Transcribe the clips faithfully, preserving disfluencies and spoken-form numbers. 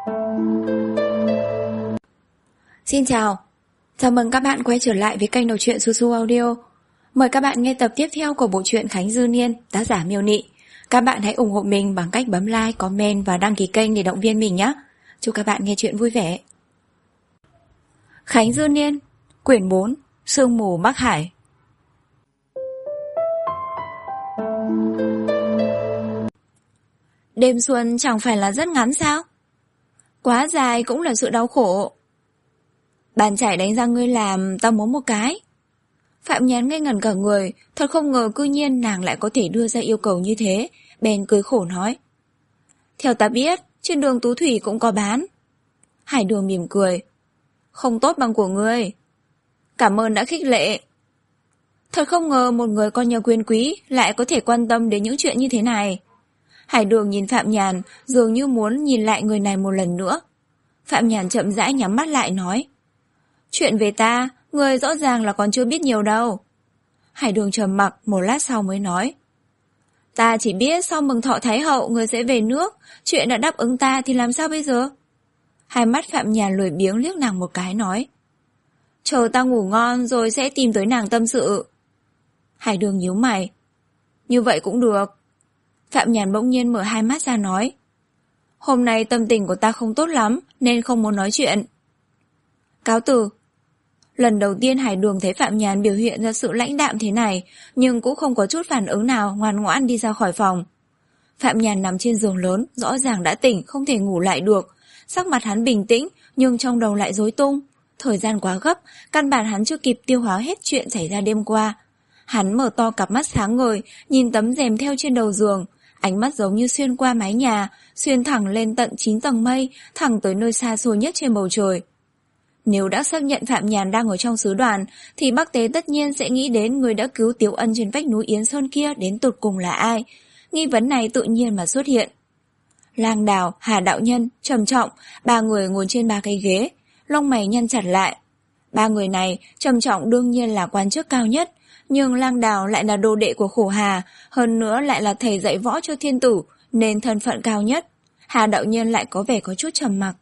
Xin chào, chào mừng các bạn quay trở lại với kênh đọc truyện Su Su Audio. Mời các bạn nghe tập tiếp theo của bộ truyện Khánh Dư Niên, tác giả Miêu Nị. Các bạn hãy ủng hộ mình bằng cách bấm like, comment và đăng ký kênh để động viên mình nhé. Chúc các bạn nghe truyện vui vẻ. Khánh Dư Niên, quyển bốn, Sương mù Bắc Hải. Đêm xuân chẳng phải là rất ngắn sao? Quá dài cũng là sự đau khổ. Bàn chải đánh răng ngươi làm, tao muốn một cái. Phạm Nhàn ngây ngẩn cả người, thật không ngờ cư nhiên nàng lại có thể đưa ra yêu cầu như thế, bèn cười khổ nói. Theo ta biết, trên đường Tú Thủy cũng có bán. Hải Đường mỉm cười. Không tốt bằng của ngươi. Cảm ơn đã khích lệ. Thật không ngờ một người con nhà quyền quý lại có thể quan tâm đến những chuyện như thế này. Hải Đường nhìn Phạm Nhàn, dường như muốn nhìn lại người này một lần nữa. Phạm Nhàn chậm rãi nhắm mắt lại nói. Chuyện về ta, người rõ ràng là còn chưa biết nhiều đâu. Hải Đường trầm mặc một lát sau mới nói. Ta chỉ biết sau mừng thọ Thái Hậu người sẽ về nước, chuyện đã đáp ứng ta thì làm sao bây giờ? Hai mắt Phạm Nhàn lười biếng liếc nàng một cái nói. Chờ ta ngủ ngon rồi sẽ tìm tới nàng tâm sự. Hải Đường nhíu mày. Như vậy cũng được. Phạm Nhàn bỗng nhiên mở hai mắt ra nói. Hôm nay tâm tình của ta không tốt lắm nên không muốn nói chuyện. Cáo từ. Lần đầu tiên Hải Đường thấy Phạm Nhàn biểu hiện ra sự lãnh đạm thế này, nhưng cũng không có chút phản ứng nào, ngoan ngoãn đi ra khỏi phòng. Phạm Nhàn nằm trên giường lớn, rõ ràng đã tỉnh, không thể ngủ lại được. Sắc mặt hắn bình tĩnh, nhưng trong đầu lại rối tung. Thời gian quá gấp, căn bản hắn chưa kịp tiêu hóa hết chuyện xảy ra đêm qua. Hắn mở to cặp mắt sáng ngời, nhìn tấm rèm theo trên đầu giường. Ánh mắt giống như xuyên qua mái nhà, xuyên thẳng lên tận chín tầng mây, thẳng tới nơi xa xôi nhất trên bầu trời. Nếu đã xác nhận Phạm Nhàn đang ở trong sứ đoàn, thì Bắc Tế tất nhiên sẽ nghĩ đến người đã cứu Tiếu Ân trên vách núi Yến Sơn kia đến tột cùng là ai. Nghi vấn này tự nhiên mà xuất hiện. Lang Đào, Hà Đạo Nhân, Trầm Trọng, ba người ngồi trên ba cái ghế, lông mày nhăn chặt lại. Ba người này, Trầm Trọng đương nhiên là quan chức cao nhất, nhưng Lang Đào lại là đồ đệ của Khổ Hà, hơn nữa lại là thầy dạy võ cho thiên tử, nên thân phận cao nhất. Hà Đạo Nhân lại có vẻ có chút trầm mặc.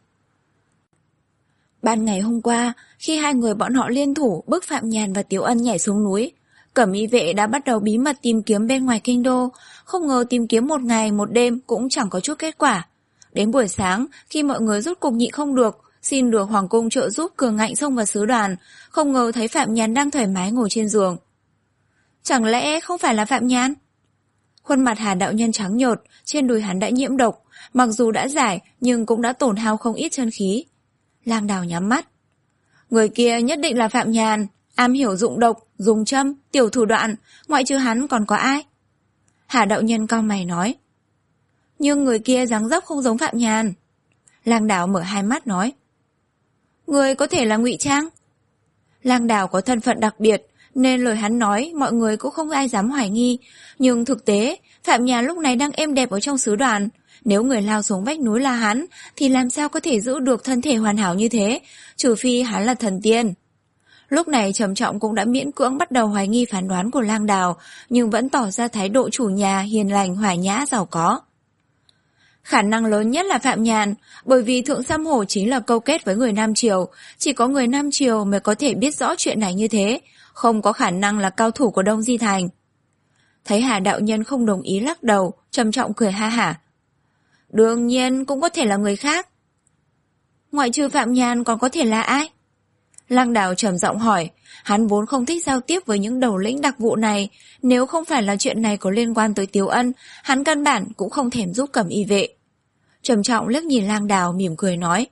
Ban ngày hôm qua, khi hai người bọn họ liên thủ bức Phạm Nhàn và Tiếu Ân nhảy xuống núi, Cẩm Y vệ đã bắt đầu bí mật tìm kiếm bên ngoài kinh đô, không ngờ tìm kiếm một ngày một đêm cũng chẳng có chút kết quả. Đến buổi sáng, khi mọi người rút cục nhịn không được, xin được Hoàng cung trợ giúp cường ngạnh xông vào sứ đoàn, không ngờ thấy Phạm Nhàn đang thoải mái ngồi trên giường. Chẳng lẽ không phải là Phạm Nhàn? Khuôn mặt Hà Đạo Nhân trắng nhợt, trên đùi hắn đã nhiễm độc, mặc dù đã giải nhưng cũng đã tổn hao không ít chân khí. Lang Đào nhắm mắt. Người kia nhất định là Phạm Nhàn, am hiểu dụng độc, dùng châm, tiểu thủ đoạn, ngoại trừ hắn còn có ai? Hà Đạo Nhân cau mày nói. Nhưng người kia dáng dấp không giống Phạm Nhàn. Lang Đào mở hai mắt nói. Người có thể là ngụy trang. Lang Đào có thân phận đặc biệt, nên lời hắn nói mọi người cũng không ai dám hoài nghi. Nhưng thực tế, Phạm Nhàn lúc này đang êm đẹp ở trong sứ đoàn. Nếu người lao xuống vách núi là hắn, thì làm sao có thể giữ được thân thể hoàn hảo như thế, trừ phi hắn là thần tiên. Lúc này Trầm Trọng cũng đã miễn cưỡng bắt đầu hoài nghi phán đoán của Lang Đào, nhưng vẫn tỏ ra thái độ chủ nhà hiền lành, hòa nhã, giàu có. Khả năng lớn nhất là Phạm Nhàn, bởi vì Thượng Sam Hổ chính là câu kết với người Nam Triều, chỉ có người Nam Triều mới có thể biết rõ chuyện này như thế, không có khả năng là cao thủ của Đông Di Thành. Thấy Hà Đạo Nhân không đồng ý lắc đầu, Trầm Trọng cười ha hả. Đương nhiên cũng có thể là người khác. Ngoại trừ Phạm Nhàn còn có thể là ai? Lang Đào trầm giọng hỏi, hắn vốn không thích giao tiếp với những đầu lĩnh đặc vụ này, nếu không phải là chuyện này có liên quan tới Tiếu Ân, hắn căn bản cũng không thèm giúp Cẩm Y vệ. Trầm Trọng liếc nhìn Lang Đào mỉm cười nói.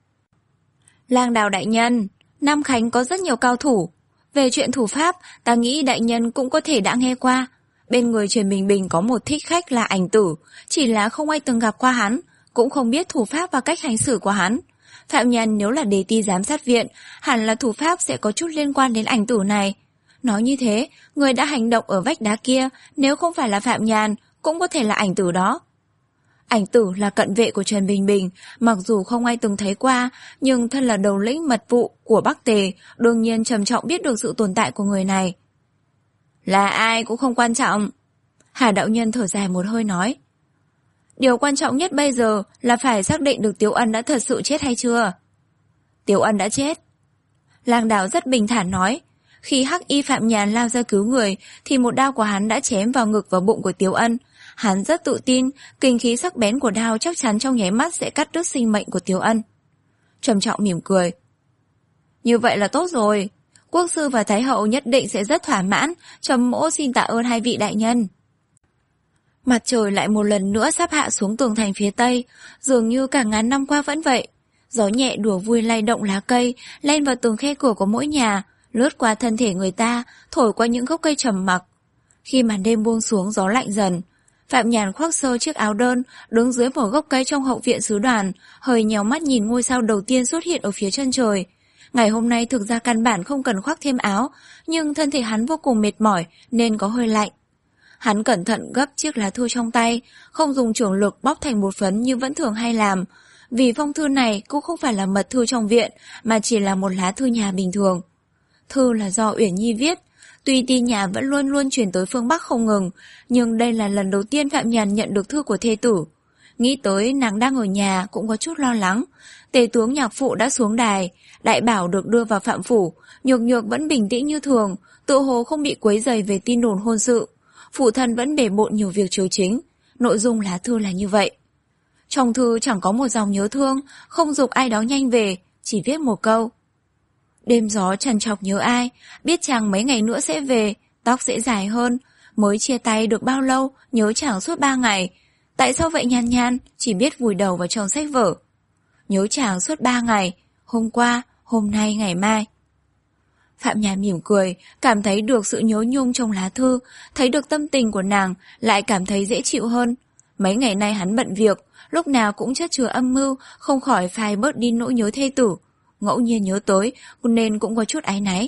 Lang Đào đại nhân, Nam Khánh có rất nhiều cao thủ. Về chuyện thủ pháp, ta nghĩ đại nhân cũng có thể đã nghe qua. Bên người Truyền Bình Bình có một thích khách là Ảnh Tử, chỉ là không ai từng gặp qua hắn, cũng không biết thủ pháp và cách hành xử của hắn. Phạm Nhàn nếu là đề ti giám sát viện, hẳn là thủ pháp sẽ có chút liên quan đến Ảnh Tử này. Nói như thế, người đã hành động ở vách đá kia, nếu không phải là Phạm Nhàn, cũng có thể là Ảnh Tử đó. Ảnh Tử là cận vệ của Trần Bình Bình, mặc dù không ai từng thấy qua, nhưng thân là đầu lĩnh mật vụ của Bắc Tề, đương nhiên Trầm Trọng biết được sự tồn tại của người này. Là ai cũng không quan trọng. Hà Đạo Nhân thở dài một hơi nói. Điều quan trọng nhất bây giờ là phải xác định được Tiếu Ân đã thật sự chết hay chưa. Tiếu Ân đã chết. Lang Đào rất bình thản nói. Khi Hắc Y Phạm Nhàn lao ra cứu người thì một đao của hắn đã chém vào ngực và bụng của Tiếu Ân. Hắn rất tự tin, kinh khí sắc bén của đao chắc chắn trong nháy mắt sẽ cắt đứt sinh mệnh của Tiếu Ân. Trầm Trọng mỉm cười. Như vậy là tốt rồi. Quốc sư và Thái hậu nhất định sẽ rất thỏa mãn. Trầm mỗ xin tạ ơn hai vị đại nhân. Mặt trời lại một lần nữa sắp hạ xuống tường thành phía tây, dường như cả ngàn năm qua vẫn vậy. Gió nhẹ đùa vui lay động lá cây, len vào từng khe cửa của mỗi nhà, lướt qua thân thể người ta, thổi qua những gốc cây trầm mặc. Khi màn đêm buông xuống, gió lạnh dần. Phạm Nhàn khoác sơ chiếc áo đơn, đứng dưới một gốc cây trong hậu viện sứ đoàn, hơi nhéo mắt nhìn ngôi sao đầu tiên xuất hiện ở phía chân trời. Ngày hôm nay thực ra căn bản không cần khoác thêm áo, nhưng thân thể hắn vô cùng mệt mỏi nên có hơi lạnh. Hắn cẩn thận gấp chiếc lá thư trong tay, không dùng chưởng lực bóp thành một phấn như vẫn thường hay làm. Vì phong thư này cũng không phải là mật thư trong viện, mà chỉ là một lá thư nhà bình thường. Thư là do Uyển Nhi viết. Tuy tin nhà vẫn luôn luôn chuyển tới phương Bắc không ngừng, nhưng đây là lần đầu tiên Phạm Nhàn nhận được thư của thê tử. Nghĩ tới nàng đang ở nhà cũng có chút lo lắng. Tề tướng Nhạc Phụ đã xuống đài, Đại Bảo được đưa vào phạm phủ, Nhược Nhược vẫn bình tĩnh như thường, tự hồ không bị quấy rầy về tin đồn hôn sự. Phụ thân vẫn bể bộn nhiều việc chiếu chính. Nội dung lá thư là như vậy. Trong thư chẳng có một dòng nhớ thương, không giục ai đó nhanh về, chỉ viết một câu. Đêm gió trằn trọc nhớ ai, biết chàng mấy ngày nữa sẽ về, tóc sẽ dài hơn, mới chia tay được bao lâu, nhớ chàng suốt ba ngày. Tại sao vậy Nhan Nhan, chỉ biết vùi đầu vào trong sách vở. Nhớ chàng suốt ba ngày, hôm qua, hôm nay, ngày mai. Phạm Nhàn mỉm cười, cảm thấy được sự nhớ nhung trong lá thư, thấy được tâm tình của nàng, lại cảm thấy dễ chịu hơn. Mấy ngày nay hắn bận việc, lúc nào cũng chất chứa âm mưu, không khỏi phai bớt đi nỗi nhớ thê tử. Ngẫu nhiên nhớ tới, nên cũng có chút áy náy.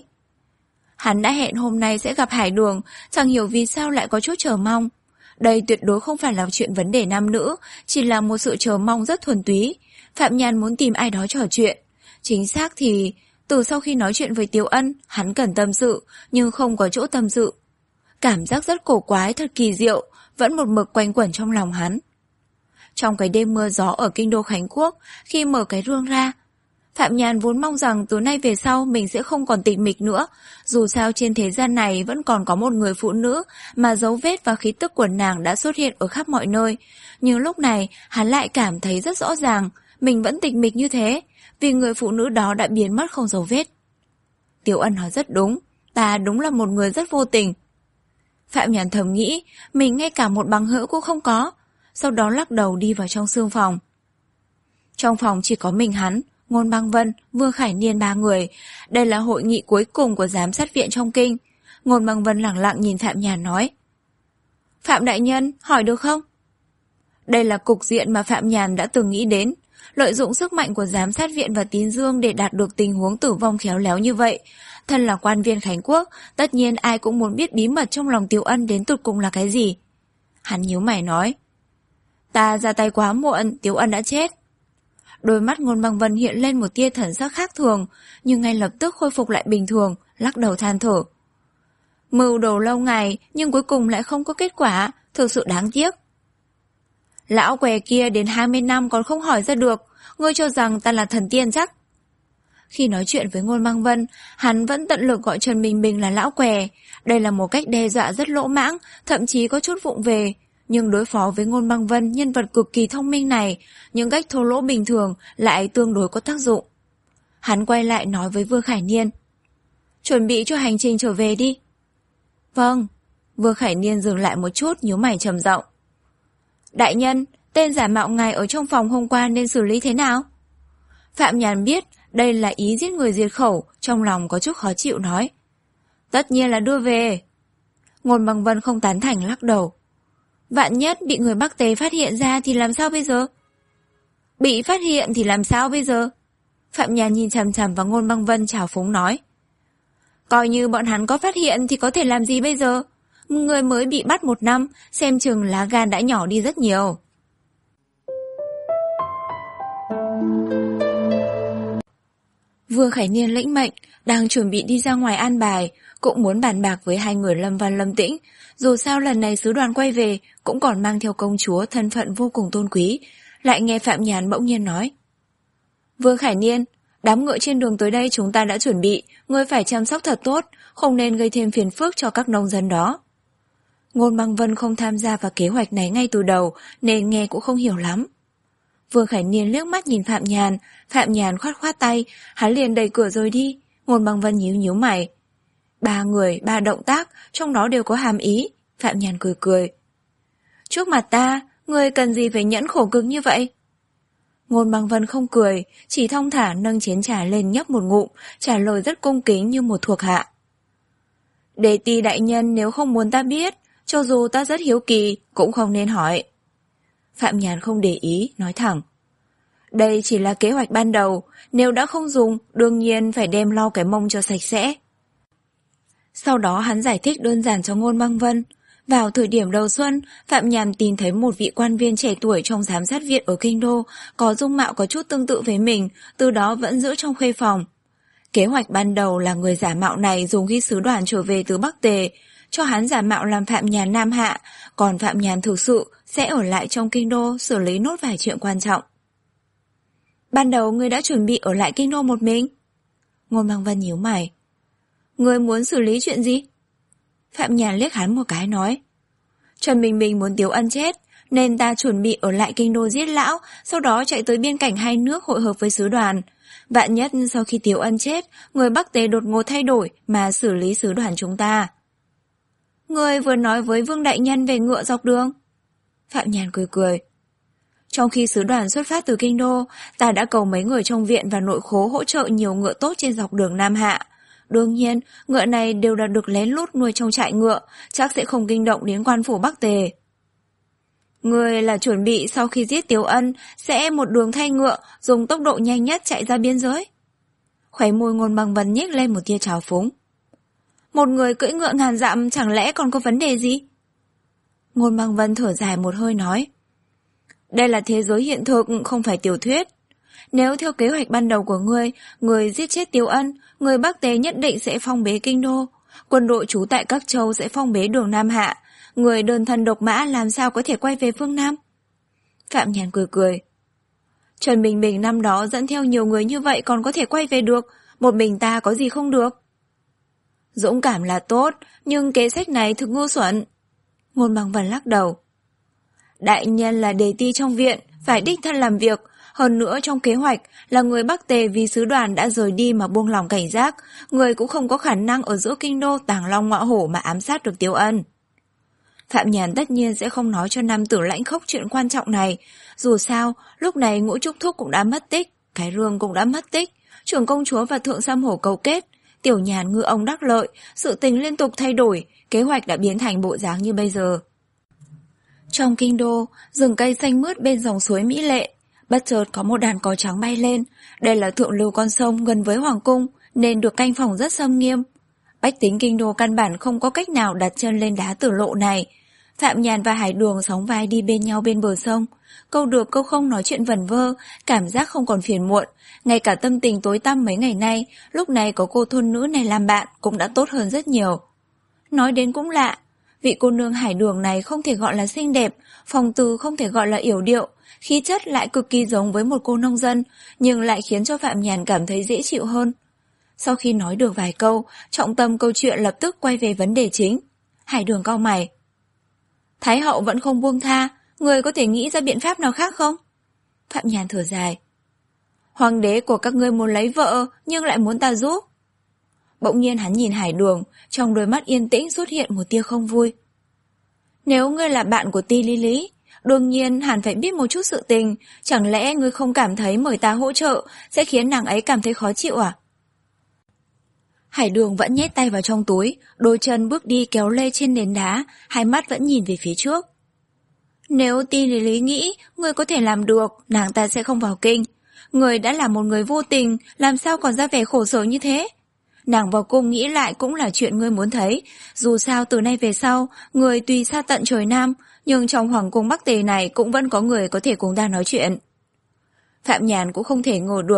Hắn đã hẹn hôm nay sẽ gặp Hải Đường, chẳng hiểu vì sao lại có chút chờ mong. Đây tuyệt đối không phải là chuyện vấn đề nam nữ, chỉ là một sự chờ mong rất thuần túy. Phạm Nhàn muốn tìm ai đó trò chuyện. Chính xác thì, từ sau khi nói chuyện với Tiếu Ân, hắn cần tâm sự, nhưng không có chỗ tâm sự. Cảm giác rất cổ quái, thật kỳ diệu, vẫn một mực quanh quẩn trong lòng hắn. Trong cái đêm mưa gió ở kinh đô Khánh Quốc, khi mở cái rương ra, Phạm Nhàn vốn mong rằng từ nay về sau mình sẽ không còn tịch mịch nữa. Dù sao trên thế gian này vẫn còn có một người phụ nữ mà dấu vết và khí tức của nàng đã xuất hiện ở khắp mọi nơi. Nhưng lúc này hắn lại cảm thấy rất rõ ràng mình vẫn tịch mịch như thế, vì người phụ nữ đó đã biến mất không dấu vết. Tiếu Ân nói rất đúng, ta đúng là một người rất vô tình. Phạm Nhàn thầm nghĩ mình ngay cả một bằng hữu cũng không có, sau đó lắc đầu đi vào trong sương phòng. Trong phòng chỉ có mình hắn, Ngôn Băng Vân, Vương Khải Niên ba người. Đây là hội nghị cuối cùng của giám sát viện trong kinh. Ngôn Băng Vân lẳng lặng nhìn Phạm Nhàn nói. Phạm đại nhân, hỏi được không? Đây là cục diện mà Phạm Nhàn đã từng nghĩ đến. Lợi dụng sức mạnh của giám sát viện và tín dương để đạt được tình huống tử vong khéo léo như vậy. Thân là quan viên Khánh Quốc, tất nhiên ai cũng muốn biết bí mật trong lòng Tiếu Ân đến tột cùng là cái gì. Hắn nhíu mày nói. Ta ra tay quá muộn, Tiếu Ân đã chết. Đôi mắt Ngôn Băng Vân hiện lên một tia thần sắc khác thường, nhưng ngay lập tức khôi phục lại bình thường, lắc đầu than thở. Mưu đồ lâu ngày, nhưng cuối cùng lại không có kết quả, thực sự đáng tiếc. Lão què kia đến hai mươi năm còn không hỏi ra được, ngươi cho rằng ta là thần tiên chắc. Khi nói chuyện với Ngôn Băng Vân, hắn vẫn tận lực gọi Trần Bình Bình là lão què. Đây là một cách đe dọa rất lỗ mãng, thậm chí có chút vụng về. Nhưng đối phó với Ngôn Băng Vân, nhân vật cực kỳ thông minh này, những cách thô lỗ bình thường lại tương đối có tác dụng. Hắn quay lại nói với Vương Khải Niên. Chuẩn bị cho hành trình trở về đi. Vâng. Vương Khải Niên dừng lại một chút, nhíu mày trầm giọng. Đại nhân, tên giả mạo ngài ở trong phòng hôm qua nên xử lý thế nào? Phạm Nhàn biết đây là ý giết người diệt khẩu, trong lòng có chút khó chịu nói. Tất nhiên là đưa về. Ngôn Băng Vân không tán thành lắc đầu. Vạn nhất bị người Bắc Tế phát hiện ra thì làm sao bây giờ? Bị phát hiện thì làm sao bây giờ? Phạm Nhàn nhìn chằm chằm vào Ngôn Băng Vân trào phúng nói. Coi như bọn hắn có phát hiện thì có thể làm gì bây giờ? Người mới bị bắt một năm, xem chừng lá gan đã nhỏ đi rất nhiều. Vương Khải Niên lĩnh mệnh, đang chuẩn bị đi ra ngoài an bài, cũng muốn bàn bạc với hai người Lâm Văn Lâm Tĩnh. Dù sao lần này sứ đoàn quay về, cũng còn mang theo công chúa thân phận vô cùng tôn quý. Lại nghe Phạm Nhàn bỗng nhiên nói: Vương Khải Niên, đám ngựa trên đường tới đây chúng ta đã chuẩn bị, ngươi phải chăm sóc thật tốt, không nên gây thêm phiền phức cho các nông dân đó. Ngôn Băng Vân không tham gia vào kế hoạch này ngay từ đầu, nên nghe cũng không hiểu lắm. Vương Khải Niên liếc mắt nhìn Phạm Nhàn, Phạm Nhàn khoát khoát tay, hắn liền đẩy cửa rời đi. Ngôn Băng Vân nhíu nhíu mày. Ba người, ba động tác, trong đó đều có hàm ý. Phạm Nhàn cười cười. Trước mặt ta, ngươi cần gì phải nhẫn khổ cực như vậy? Ngôn Băng Vân không cười, chỉ thong thả nâng chén trà lên nhấp một ngụm, trả lời rất cung kính như một thuộc hạ. Đề ti đại nhân nếu không muốn ta biết, cho dù ta rất hiếu kỳ, cũng không nên hỏi. Phạm Nhàn không để ý, nói thẳng. Đây chỉ là kế hoạch ban đầu, nếu đã không dùng, đương nhiên phải đem lau cái mông cho sạch sẽ. Sau đó hắn giải thích đơn giản cho Ngôn Băng Vân. Vào thời điểm đầu xuân, Phạm Nhàn tìm thấy một vị quan viên trẻ tuổi trong giám sát viện ở Kinh Đô, có dung mạo có chút tương tự với mình, từ đó vẫn giữ trong khuê phòng. Kế hoạch ban đầu là người giả mạo này dùng khi sứ đoàn trở về từ Bắc Tề, cho hắn giả mạo làm Phạm Nhàn Nam Hạ, còn Phạm Nhàn thực sự sẽ ở lại trong Kinh Đô xử lý nốt vài chuyện quan trọng. Ban đầu ngươi đã chuẩn bị ở lại Kinh Đô một mình? Ngôn Băng Vân nhíu mày. Ngươi muốn xử lý chuyện gì? Phạm Nhàn liếc hắn một cái nói. Trần Bình Bình muốn Tiếu Ân chết, nên ta chuẩn bị ở lại Kinh Đô giết lão, sau đó chạy tới biên cảnh hai nước hội hợp với sứ đoàn. Vạn nhất sau khi Tiếu Ân chết, người Bắc Tề đột ngột thay đổi mà xử lý sứ đoàn chúng ta. Ngươi vừa nói với Vương Đại Nhân về ngựa dọc đường. Phạm Nhàn cười cười. Trong khi sứ đoàn xuất phát từ Kinh Đô, ta đã cầu mấy người trong viện và nội khố hỗ trợ nhiều ngựa tốt trên dọc đường Nam Hạ. Đương nhiên, ngựa này đều đã được lén lút nuôi trong trại ngựa, chắc sẽ không kinh động đến quan phủ Bắc Tề. Người là chuẩn bị sau khi giết Tiếu Ân, sẽ một đường thay ngựa, dùng tốc độ nhanh nhất chạy ra biên giới. Khóe môi Ngôn Băng Vân nhếch lên một tia trào phúng. Một người cưỡi ngựa ngàn dặm chẳng lẽ còn có vấn đề gì? Ngôn Băng Vân thở dài một hơi nói. Đây là thế giới hiện thực, không phải tiểu thuyết. Nếu theo kế hoạch ban đầu của ngươi, người giết chết Tiếu Ân, người Bắc Tề nhất định sẽ phong bế Kinh Đô. Quân đội trú tại các châu sẽ phong bế đường Nam Hạ. Người đơn thân độc mã làm sao có thể quay về phương Nam? Phạm Nhàn cười cười. Trần Bình Bình năm đó dẫn theo nhiều người như vậy còn có thể quay về được, một mình ta có gì không được? Dũng cảm là tốt, nhưng kế sách này thực ngu xuẩn. Ngôn Băng Vân lắc đầu. Đại nhân là đề ti trong viện, phải đích thân làm việc. Hơn nữa trong kế hoạch là người Bắc Tề vì sứ đoàn đã rời đi mà buông lòng cảnh giác, người cũng không có khả năng ở giữa Kinh Đô tàng long ngọa hổ mà ám sát được Tiếu Ân. Phạm Nhàn tất nhiên sẽ không nói cho nam tử lãnh khốc chuyện quan trọng này. Dù sao, lúc này Ngũ Trúc Thúc cũng đã mất tích, Cái Rương cũng đã mất tích, trưởng công chúa và thượng Sam Hổ cấu kết, Tiểu Nhàn ngư ông đắc lợi, sự tình liên tục thay đổi, kế hoạch đã biến thành bộ dáng như bây giờ. Trong Kinh Đô, rừng cây xanh mướt bên dòng suối mỹ lệ, bất chợt có một đàn cò trắng bay lên. Đây là thượng lưu con sông gần với hoàng cung, nên được canh phòng rất xâm nghiêm. Bách tính Kinh Đô căn bản không có cách nào đặt chân lên đá tử lộ này. Phạm Nhàn và Hải Đường sóng vai đi bên nhau bên bờ sông, câu được câu không nói chuyện vẩn vơ, cảm giác không còn phiền muộn. Ngay cả tâm tình tối tăm mấy ngày nay, lúc này có cô thôn nữ này làm bạn cũng đã tốt hơn rất nhiều. Nói đến cũng lạ, vị cô nương Hải Đường này không thể gọi là xinh đẹp, phong từ không thể gọi là yểu điệu, khí chất lại cực kỳ giống với một cô nông dân, nhưng lại khiến cho Phạm Nhàn cảm thấy dễ chịu hơn. Sau khi nói được vài câu, trọng tâm câu chuyện lập tức quay về vấn đề chính. Hải Đường cau mày. Thái hậu vẫn không buông tha, người có thể nghĩ ra biện pháp nào khác không? Phạm Nhàn thở dài. Hoàng đế của các ngươi muốn lấy vợ, nhưng lại muốn ta giúp. Bỗng nhiên hắn nhìn Hải Đường, trong đôi mắt yên tĩnh xuất hiện một tia không vui. Nếu ngươi là bạn của Ti Lý Lý, đương nhiên hẳn phải biết một chút sự tình, chẳng lẽ ngươi không cảm thấy mời ta hỗ trợ sẽ khiến nàng ấy cảm thấy khó chịu à? Hải Đường vẫn nhét tay vào trong túi, đôi chân bước đi kéo lê trên nền đá, hai mắt vẫn nhìn về phía trước. Nếu Ti Lý Lý nghĩ ngươi có thể làm được, nàng ta sẽ không vào kinh. Ngươi đã là một người vô tình, làm sao còn ra vẻ khổ sở như thế? Nàng vào cung nghĩ lại cũng là chuyện ngươi muốn thấy. Dù sao từ nay về sau, ngươi tuy xa tận trời Nam, nhưng trong hoàng cung Bắc Tề này cũng vẫn có người có thể cùng ta nói chuyện. Phạm Nhàn cũng không thể ngờ được,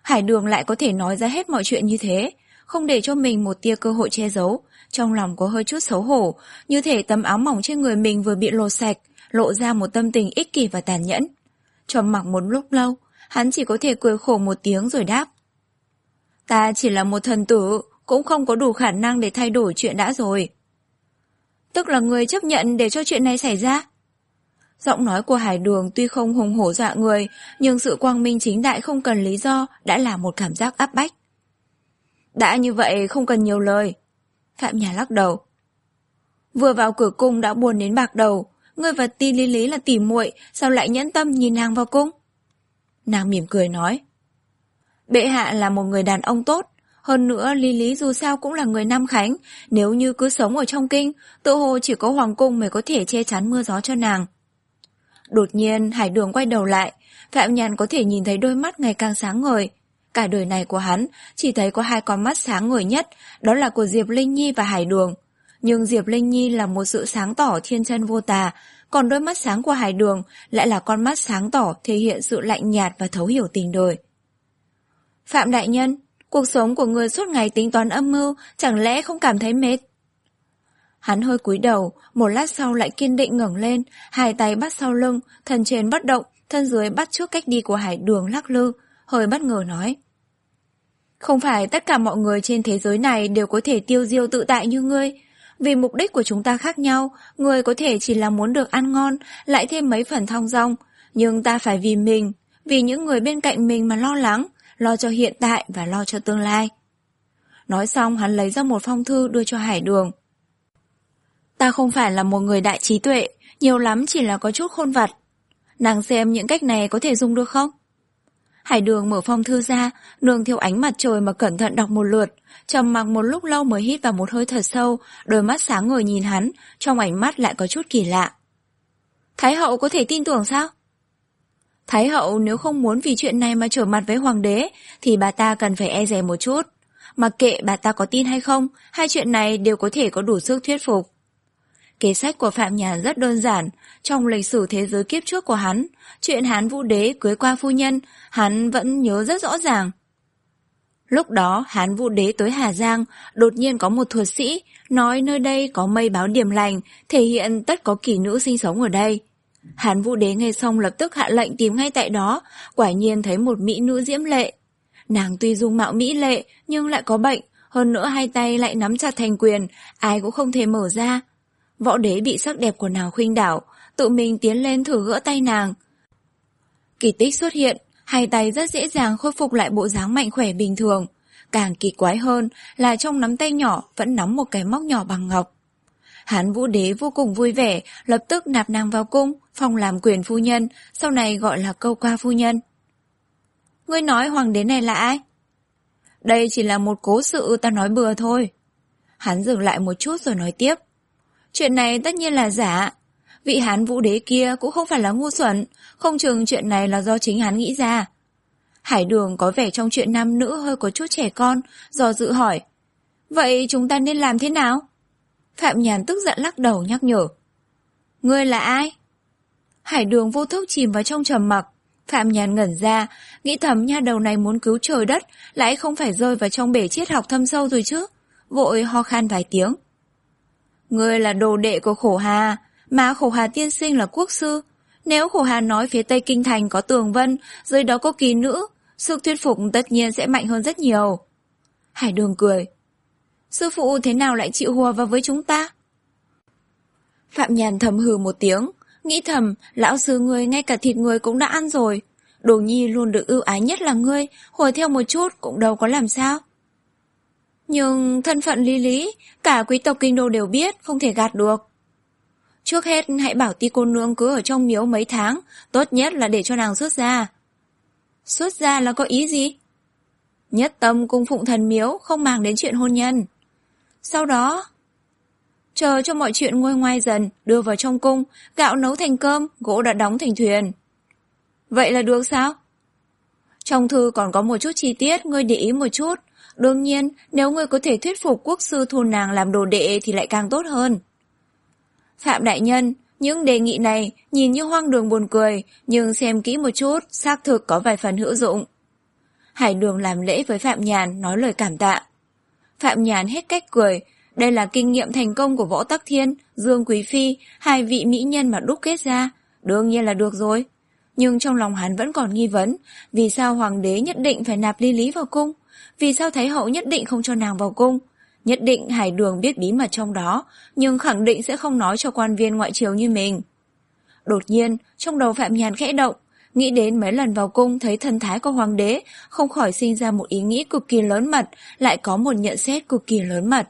Hải Đường lại có thể nói ra hết mọi chuyện như thế, không để cho mình một tia cơ hội che giấu. Trong lòng có hơi chút xấu hổ, như thể tấm áo mỏng trên người mình vừa bị lột sạch, lộ ra một tâm tình ích kỷ và tàn nhẫn. Trầm mặc một lúc lâu, hắn chỉ có thể cười khổ một tiếng rồi đáp. Ta chỉ là một thần tử, cũng không có đủ khả năng để thay đổi chuyện đã rồi. Tức là người chấp nhận để cho chuyện này xảy ra? Giọng nói của Hải Đường tuy không hùng hổ dọa người, nhưng sự quang minh chính đại không cần lý do đã là một cảm giác áp bách. Đã như vậy không cần nhiều lời. Phạm Nhàn lắc đầu. Vừa vào cửa cung đã buồn đến bạc đầu, ngươi và Ti Lý Lý là tỉ muội, sao lại nhẫn tâm nhìn nàng vào cung? Nàng mỉm cười nói. Bệ hạ là một người đàn ông tốt, hơn nữa Lý Lý dù sao cũng là người Nam Khánh, nếu như cứ sống ở trong kinh, tự hồ chỉ có hoàng cung mới có thể che chắn mưa gió cho nàng. Đột nhiên Hải Đường quay đầu lại, Phạm Nhàn có thể nhìn thấy đôi mắt ngày càng sáng ngời. Cả đời này của hắn chỉ thấy có hai con mắt sáng ngời nhất, đó là của Diệp Linh Nhi và Hải Đường. Nhưng Diệp Linh Nhi là một sự sáng tỏ thiên chân vô tà, còn đôi mắt sáng của Hải Đường lại là con mắt sáng tỏ thể hiện sự lạnh nhạt và thấu hiểu tình đời. Phạm đại nhân, cuộc sống của người suốt ngày tính toán âm mưu, chẳng lẽ không cảm thấy mệt? Hắn hơi cúi đầu, một lát sau lại kiên định ngẩng lên, hai tay bắt sau lưng, thân trên bất động, thân dưới bắt trước cách đi của Hải Đường lắc lư, hơi bất ngờ nói. Không phải tất cả mọi người trên thế giới này đều có thể tiêu diêu tự tại như ngươi. Vì mục đích của chúng ta khác nhau, ngươi có thể chỉ là muốn được ăn ngon, lại thêm mấy phần thong dong. Nhưng ta phải vì mình, vì những người bên cạnh mình mà lo lắng, lo cho hiện tại và lo cho tương lai. Nói xong hắn lấy ra một phong thư đưa cho Hải Đường. Ta không phải là một người đại trí tuệ, nhiều lắm chỉ là có chút khôn vặt. Nàng xem những cách này có thể dùng được không? Hải Đường mở phong thư ra, nương theo ánh mặt trời mà cẩn thận đọc một lượt, trầm mặc một lúc lâu mới hít vào một hơi thật sâu, đôi mắt sáng ngời nhìn hắn, trong ánh mắt lại có chút kỳ lạ. Thái hậu có thể tin tưởng sao? Thái hậu nếu không muốn vì chuyện này mà trở mặt với hoàng đế, thì bà ta cần phải e dè một chút. Mặc kệ bà ta có tin hay không, hai chuyện này đều có thể có đủ sức thuyết phục. Kế sách của Phạm Nhàn rất đơn giản, trong lịch sử thế giới kiếp trước của hắn, chuyện Hán Vũ Đế cưới qua phu nhân, hắn vẫn nhớ rất rõ ràng. Lúc đó Hán Vũ Đế tới Hà Giang, đột nhiên có một thuật sĩ nói nơi đây có mây báo điểm lành, thể hiện tất có kỷ nữ sinh sống ở đây. Hán Vũ Đế nghe xong lập tức hạ lệnh tìm ngay tại đó, quả nhiên thấy một mỹ nữ diễm lệ. Nàng tuy dung mạo mỹ lệ nhưng lại có bệnh, hơn nữa hai tay lại nắm chặt thành quyền, ai cũng không thể mở ra. Võ đế bị sắc đẹp của nàng khuynh đảo, tự mình tiến lên thử gỡ tay nàng. Kỳ tích xuất hiện, hai tay rất dễ dàng khôi phục lại bộ dáng mạnh khỏe bình thường. Càng kỳ quái hơn là trong nắm tay nhỏ vẫn nắm một cái móc nhỏ bằng ngọc. Hán Vũ Đế vô cùng vui vẻ, lập tức nạp nàng vào cung, phong làm quyền phu nhân, sau này gọi là câu qua phu nhân. Ngươi nói hoàng đế này là ai? Đây chỉ là một cố sự ta nói bừa thôi. Hắn dừng lại một chút rồi nói tiếp. Chuyện này tất nhiên là giả. Vị Hán Vũ Đế kia cũng không phải là ngu xuẩn, không chừng chuyện này là do chính hắn nghĩ ra. Hải Đường có vẻ trong chuyện nam nữ hơi có chút trẻ con, do dự hỏi. Vậy chúng ta nên làm thế nào? Phạm Nhàn tức giận lắc đầu nhắc nhở. Ngươi là ai? Hải Đường vô thức chìm vào trong trầm mặc. Phạm Nhàn ngẩn ra, nghĩ thầm nha đầu này muốn cứu trời đất, lại không phải rơi vào trong bể triết học thâm sâu rồi chứ. Vội ho khan vài tiếng. Ngươi là đồ đệ của Khổ Hà, mà Khổ Hà tiên sinh là quốc sư. Nếu Khổ Hà nói phía tây kinh thành có tường vân, dưới đó có kỳ nữ, sức thuyết phục tất nhiên sẽ mạnh hơn rất nhiều. Hải Đường cười. Sư phụ thế nào lại chịu hùa vào với chúng ta? Phạm Nhàn thầm hừ một tiếng, nghĩ thầm, lão sư ngươi ngay cả thịt người cũng đã ăn rồi. Đồ nhi luôn được ưu ái nhất là ngươi, hùa theo một chút cũng đâu có làm sao. Nhưng thân phận Lý Lý, cả quý tộc kinh đô đều biết, không thể gạt được. Trước hết hãy bảo Ti cô nương cứ ở trong miếu mấy tháng, tốt nhất là để cho nàng xuất gia. Xuất gia là có ý gì? Nhất tâm cung phụng thần miếu, không màng đến chuyện hôn nhân. Sau đó, chờ cho mọi chuyện nguôi ngoai dần, đưa vào trong cung, gạo nấu thành cơm, gỗ đã đóng thành thuyền. Vậy là được sao? Trong thư còn có một chút chi tiết, ngươi để ý một chút. Đương nhiên, nếu ngươi có thể thuyết phục quốc sư thu nàng làm đồ đệ thì lại càng tốt hơn. Phạm đại nhân, những đề nghị này nhìn như hoang đường buồn cười, nhưng xem kỹ một chút, xác thực có vài phần hữu dụng. Hải Đường làm lễ với Phạm Nhàn, nói lời cảm tạ. Phạm Nhàn hết cách cười. Đây là kinh nghiệm thành công của Võ Tắc Thiên, Dương Quý Phi, hai vị mỹ nhân mà đúc kết ra. Đương nhiên là được rồi. Nhưng trong lòng hắn vẫn còn nghi vấn, vì sao hoàng đế nhất định phải nạp Ly Lý vào cung? Vì sao Thái hậu nhất định không cho nàng vào cung? Nhất định Hải Đường biết bí mật trong đó, nhưng khẳng định sẽ không nói cho quan viên ngoại triều như mình. Đột nhiên, trong đầu Phạm Nhàn khẽ động, nghĩ đến mấy lần vào cung thấy thần thái của hoàng đế, không khỏi sinh ra một ý nghĩ cực kỳ lớn mật, lại có một nhận xét cực kỳ lớn mật.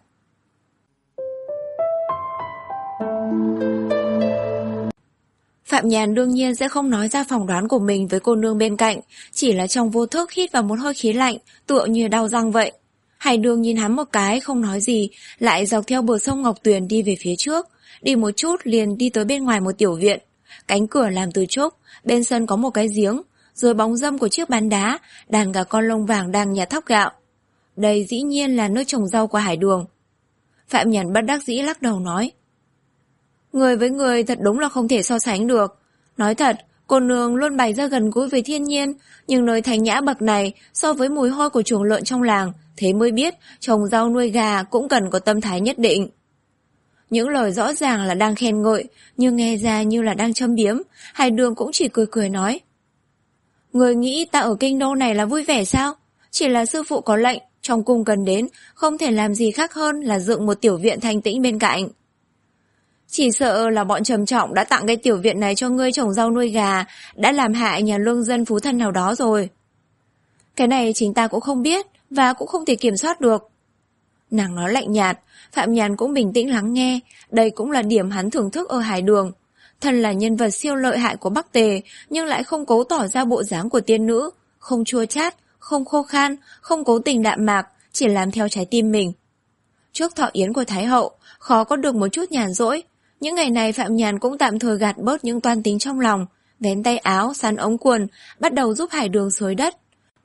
Phạm Nhàn đương nhiên sẽ không nói ra phỏng đoán của mình với cô nương bên cạnh, chỉ là trong vô thức hít vào một hơi khí lạnh, tựa như đau răng vậy. Hải Đường nhìn hắn một cái, không nói gì, lại dọc theo bờ sông Ngọc Tuyền đi về phía trước. Đi một chút liền đi tới bên ngoài một tiểu viện. Cánh cửa làm từ trúc, bên sân có một cái giếng, dưới bóng râm của chiếc bàn đá, đàn gà con lông vàng đang nhặt thóc gạo. Đây dĩ nhiên là nơi trồng rau của Hải Đường. Phạm Nhàn bất đắc dĩ lắc đầu nói. Người với người thật đúng là không thể so sánh được. Nói thật, cô nương luôn bày ra gần gũi với thiên nhiên, nhưng nơi thành nhã bậc này so với mùi hôi của chuồng lợn trong làng, thế mới biết trồng rau nuôi gà cũng cần có tâm thái nhất định. Những lời rõ ràng là đang khen ngợi, nhưng nghe ra như là đang châm biếm. Hải Đường cũng chỉ cười cười nói. Người nghĩ ta ở kinh đô này là vui vẻ sao? Chỉ là sư phụ có lệnh, trong cung cần đến, không thể làm gì khác hơn là dựng một tiểu viện thanh tĩnh bên cạnh. Chỉ sợ là bọn Trầm Trọng đã tặng cái tiểu viện này cho ngươi trồng rau nuôi gà, đã làm hại nhà lương dân phú thân nào đó rồi. Cái này chính ta cũng không biết, và cũng không thể kiểm soát được. Nàng nói lạnh nhạt, Phạm Nhàn cũng bình tĩnh lắng nghe, đây cũng là điểm hắn thưởng thức ở Hải Đường. Thân là nhân vật siêu lợi hại của Bắc Tề, nhưng lại không cố tỏ ra bộ dáng của tiên nữ, không chua chát, không khô khan, không cố tình đạm mạc, chỉ làm theo trái tim mình. Trước thọ yến của Thái hậu, khó có được một chút nhàn rỗi. Những ngày này Phạm Nhàn cũng tạm thời gạt bớt những toan tính trong lòng, vén tay áo, sắn ống quần, bắt đầu giúp Hải Đường xới đất.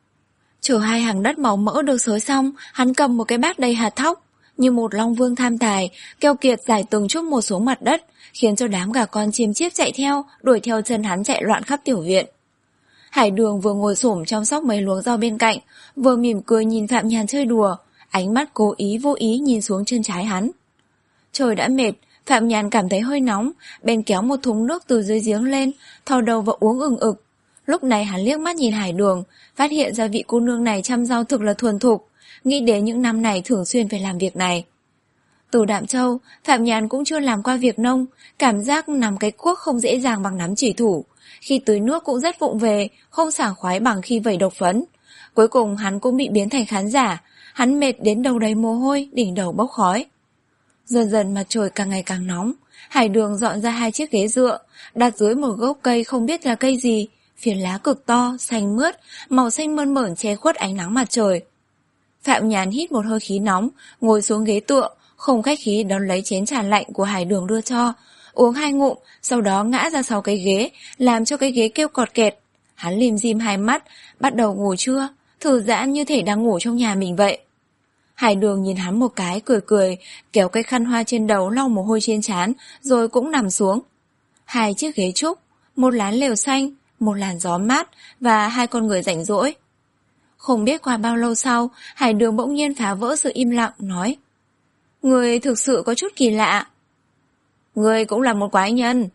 Chờ hai hàng đất màu mỡ được xới xong, hắn cầm một cái bát đầy hạt thóc, như một long vương tham tài, keo kiệt giải từng chút một xuống mặt đất, khiến cho đám gà con chiêm chiếp chạy theo, đuổi theo chân hắn chạy loạn khắp tiểu viện. Hải Đường vừa ngồi xổm chăm sóc mấy luống rau bên cạnh, vừa mỉm cười nhìn Phạm Nhàn chơi đùa, ánh mắt cố ý vô ý nhìn xuống chân trái hắn. Trời đã mệt, Phạm Nhàn cảm thấy hơi nóng, bèn kéo một thùng nước từ dưới giếng lên, thò đầu vào uống ừng ực. Lúc này hắn liếc mắt nhìn Hải Đường, phát hiện ra vị cô nương này chăm rau thực là thuần thục, nghĩ đến những năm này thường xuyên phải làm việc này. Từ Đạm Châu, Phạm Nhàn cũng chưa làm qua việc nông, cảm giác nắm cái cuốc không dễ dàng bằng nắm chỉ thủ. Khi tưới nước cũng rất vụng về, không sảng khoái bằng khi vẩy độc phấn. Cuối cùng hắn cũng bị biến thành khán giả, hắn mệt đến đầu đầy mồ hôi, đỉnh đầu bốc khói. Dần dần mặt trời càng ngày càng nóng, Hải Đường dọn ra hai chiếc ghế dựa, đặt dưới một gốc cây không biết là cây gì, phiến lá cực to, xanh mướt, màu xanh mơn mởn che khuất ánh nắng mặt trời. Phạm Nhàn hít một hơi khí nóng, ngồi xuống ghế tựa, không khách khí đón lấy chén trà lạnh của Hải Đường đưa cho, uống hai ngụm, sau đó ngã ra sau cái ghế, làm cho cái ghế kêu cọt kẹt. Hắn lim dim hai mắt, bắt đầu ngủ trưa, thư giãn như thể đang ngủ trong nhà mình vậy. Hải Đường nhìn hắn một cái, cười cười, kéo cái khăn hoa trên đầu lau mồ hôi trên trán, rồi cũng nằm xuống. Hai chiếc ghế trúc, một lán lều xanh, một làn gió mát và hai con người rảnh rỗi. Không biết qua bao lâu sau, Hải Đường bỗng nhiên phá vỡ sự im lặng, nói: Người thực sự có chút kỳ lạ. Người cũng là một quái nhân.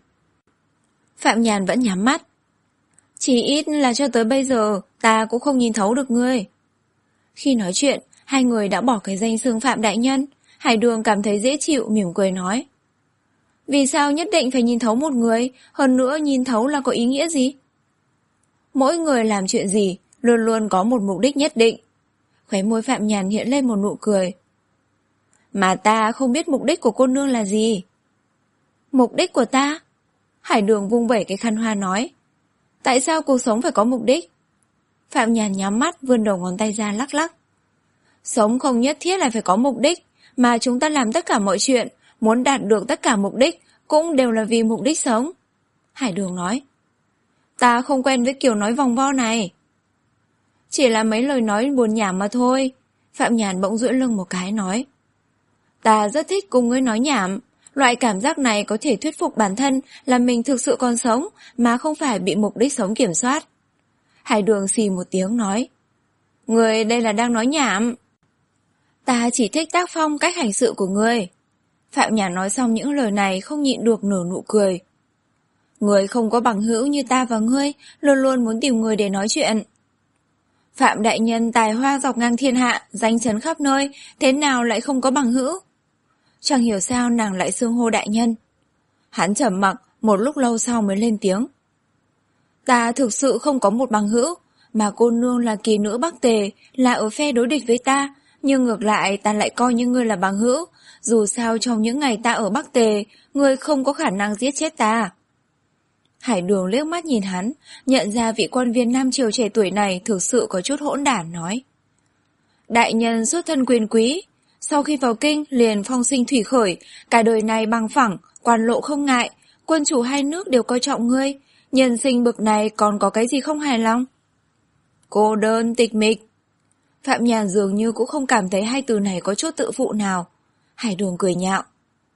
Phạm Nhàn vẫn nhắm mắt. Chỉ ít là cho tới bây giờ, ta cũng không nhìn thấu được ngươi. Khi nói chuyện, hai người đã bỏ cái danh xưng Phạm Đại Nhân. Hải Đường cảm thấy dễ chịu, mỉm cười nói: Vì sao nhất định phải nhìn thấu một người, hơn nữa nhìn thấu là có ý nghĩa gì? Mỗi người làm chuyện gì, luôn luôn có một mục đích nhất định. Khóe môi Phạm Nhàn hiện lên một nụ cười. Mà ta không biết mục đích của cô nương là gì. Mục đích của ta? Hải Đường vung vẩy cái khăn hoa nói: Tại sao cuộc sống phải có mục đích? Phạm Nhàn nhắm mắt, vươn đầu ngón tay ra lắc lắc. Sống không nhất thiết là phải có mục đích, mà chúng ta làm tất cả mọi chuyện, muốn đạt được tất cả mục đích, cũng đều là vì mục đích sống. Hải Đường nói: Ta không quen với kiểu nói vòng vo này. Chỉ là mấy lời nói buồn nhảm mà thôi. Phạm Nhàn bỗng duỗi lưng một cái nói: Ta rất thích cùng ngươi nói nhảm. Loại cảm giác này có thể thuyết phục bản thân là mình thực sự còn sống, mà không phải bị mục đích sống kiểm soát. Hải Đường xì một tiếng nói: Người đây là đang nói nhảm. Ta chỉ thích tác phong cách hành sự của ngươi. Phạm Nhàn nói xong những lời này không nhịn được nở nụ cười. Người không có bằng hữu như ta và ngươi, luôn luôn muốn tìm người để nói chuyện. Phạm đại nhân tài hoa dọc ngang thiên hạ, danh chấn khắp nơi, thế nào lại không có bằng hữu? Chẳng hiểu sao nàng lại xưng hô đại nhân. Hắn trầm mặc, một lúc lâu sau mới lên tiếng. Ta thực sự không có một bằng hữu, mà cô nương là kỳ nữ Bắc Tề, là ở phe đối địch với ta, nhưng ngược lại ta lại coi như ngươi là bằng hữu, dù sao trong những ngày ta ở Bắc Tề, ngươi không có khả năng giết chết ta. Hải Đường liếc mắt nhìn hắn, nhận ra vị quan viên Nam Triều trẻ tuổi này thực sự có chút hỗn đản, nói. Đại nhân xuất thân quyền quý, sau khi vào kinh liền phong sinh thủy khởi, cả đời này bằng phẳng, quan lộ không ngại, quân chủ hai nước đều coi trọng ngươi, nhân sinh bực này còn có cái gì không hài lòng? Cô đơn tịch mịch. Phạm Nhàn dường như cũng không cảm thấy hai từ này có chút tự phụ nào. Hải Đường cười nhạo.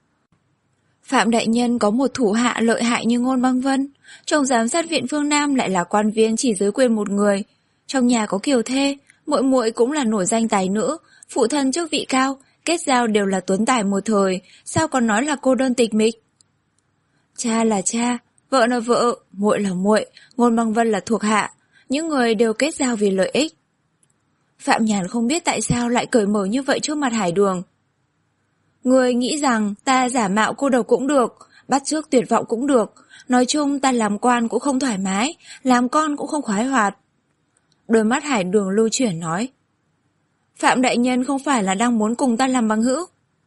Phạm đại nhân có một thủ hạ lợi hại như Ngôn Băng Vân, trong giám sát viện phương Nam lại là quan viên chỉ dưới quyền một người, trong nhà có kiều thê, muội muội cũng là nổi danh tài nữ, phụ thân chức vị cao, kết giao đều là tuấn tài một thời, sao còn nói là cô đơn tịch mịch? Cha là cha, vợ là vợ, muội là muội, Ngôn Băng Vân là thuộc hạ, những người đều kết giao vì lợi ích. Phạm Nhàn không biết tại sao lại cởi mở như vậy trước mặt Hải Đường. Người nghĩ rằng ta giả mạo cô độc cũng được, bắt chước tuyệt vọng cũng được, nói chung ta làm quan cũng không thoải mái, làm con cũng không khoái hoạt. Đôi mắt Hải Đường lưu chuyển nói. Phạm đại nhân không phải là đang muốn cùng ta làm bằng hữu?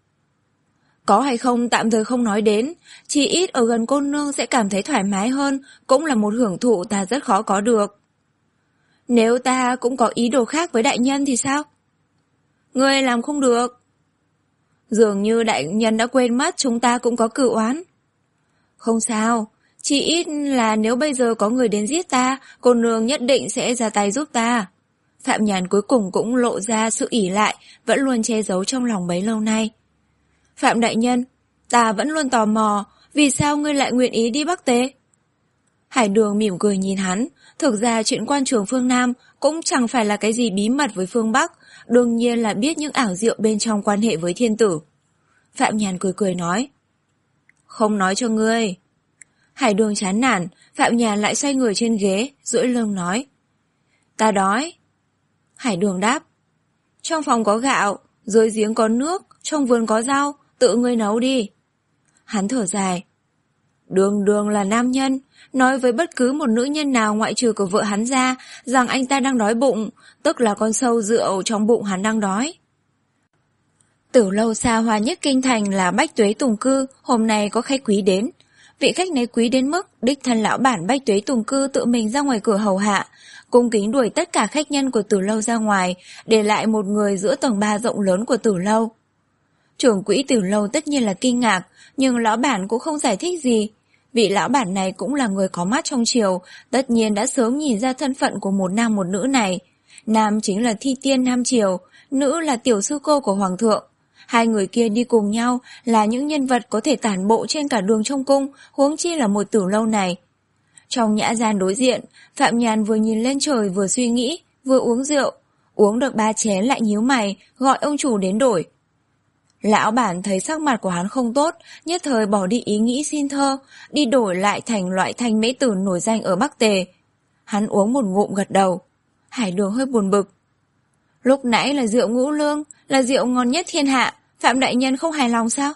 Có hay không tạm thời không nói đến, chỉ ít ở gần cô nương sẽ cảm thấy thoải mái hơn, cũng là một hưởng thụ ta rất khó có được. Nếu ta cũng có ý đồ khác với đại nhân thì sao? Ngươi làm không được. Dường như đại nhân đã quên mất chúng ta cũng có cửu oán. Không sao, chỉ ít là nếu bây giờ có người đến giết ta, cô nương nhất định sẽ ra tay giúp ta. Phạm Nhàn cuối cùng cũng lộ ra sự ỷ lại, vẫn luôn che giấu trong lòng bấy lâu nay. Phạm đại nhân, ta vẫn luôn tò mò, vì sao ngươi lại nguyện ý đi Bắc Tề? Hải Đường mỉm cười nhìn hắn, thực ra chuyện quan trường phương Nam cũng chẳng phải là cái gì bí mật với phương Bắc, đương nhiên là biết những ảo diệu bên trong quan hệ với thiên tử. Phạm Nhàn cười cười nói. Không nói cho ngươi. Hải Đường chán nản, Phạm Nhàn lại xoay người trên ghế, duỗi lưng nói. Ta đói. Hải Đường đáp. Trong phòng có gạo, dưới giếng có nước, trong vườn có rau, tự ngươi nấu đi. Hắn thở dài. Đường Đường là nam nhân, nói với bất cứ một nữ nhân nào ngoại trừ của vợ hắn ra rằng anh ta đang đói bụng, tức là con sâu rượu trong bụng hắn đang đói. Tử lâu xa hoa nhất kinh thành là Bách Tuế Tùng Cư, hôm nay có khách quý đến. Vị khách này quý đến mức đích thân lão bản Bách Tuế Tùng Cư tự mình ra ngoài cửa hầu hạ, cung kính đuổi tất cả khách nhân của Tử lâu ra ngoài, để lại một người giữa tầng ba rộng lớn của Tử lâu. Trưởng quỹ Tử lâu tất nhiên là kinh ngạc, nhưng lão bản cũng không giải thích gì. Vị lão bản này cũng là người có mắt trong triều, tất nhiên đã sớm nhìn ra thân phận của một nam một nữ này. Nam chính là thi tiên Nam Triều, nữ là tiểu sư cô của Hoàng thượng. Hai người kia đi cùng nhau là những nhân vật có thể tản bộ trên cả đường trong cung, huống chi là một Tử lâu này. Trong nhã gian đối diện, Phạm Nhàn vừa nhìn lên trời vừa suy nghĩ, vừa uống rượu. Uống được ba chén lại nhíu mày, gọi ông chủ đến đổi. Lão bản thấy sắc mặt của hắn không tốt, nhất thời bỏ đi ý nghĩ xin thơ, đi đổi lại thành loại thanh mễ tử nổi danh ở Bắc Tề. Hắn uống một ngụm gật đầu. Hải Đường hơi buồn bực. Lúc nãy là rượu ngũ lương, là rượu ngon nhất thiên hạ, Phạm đại nhân không hài lòng sao?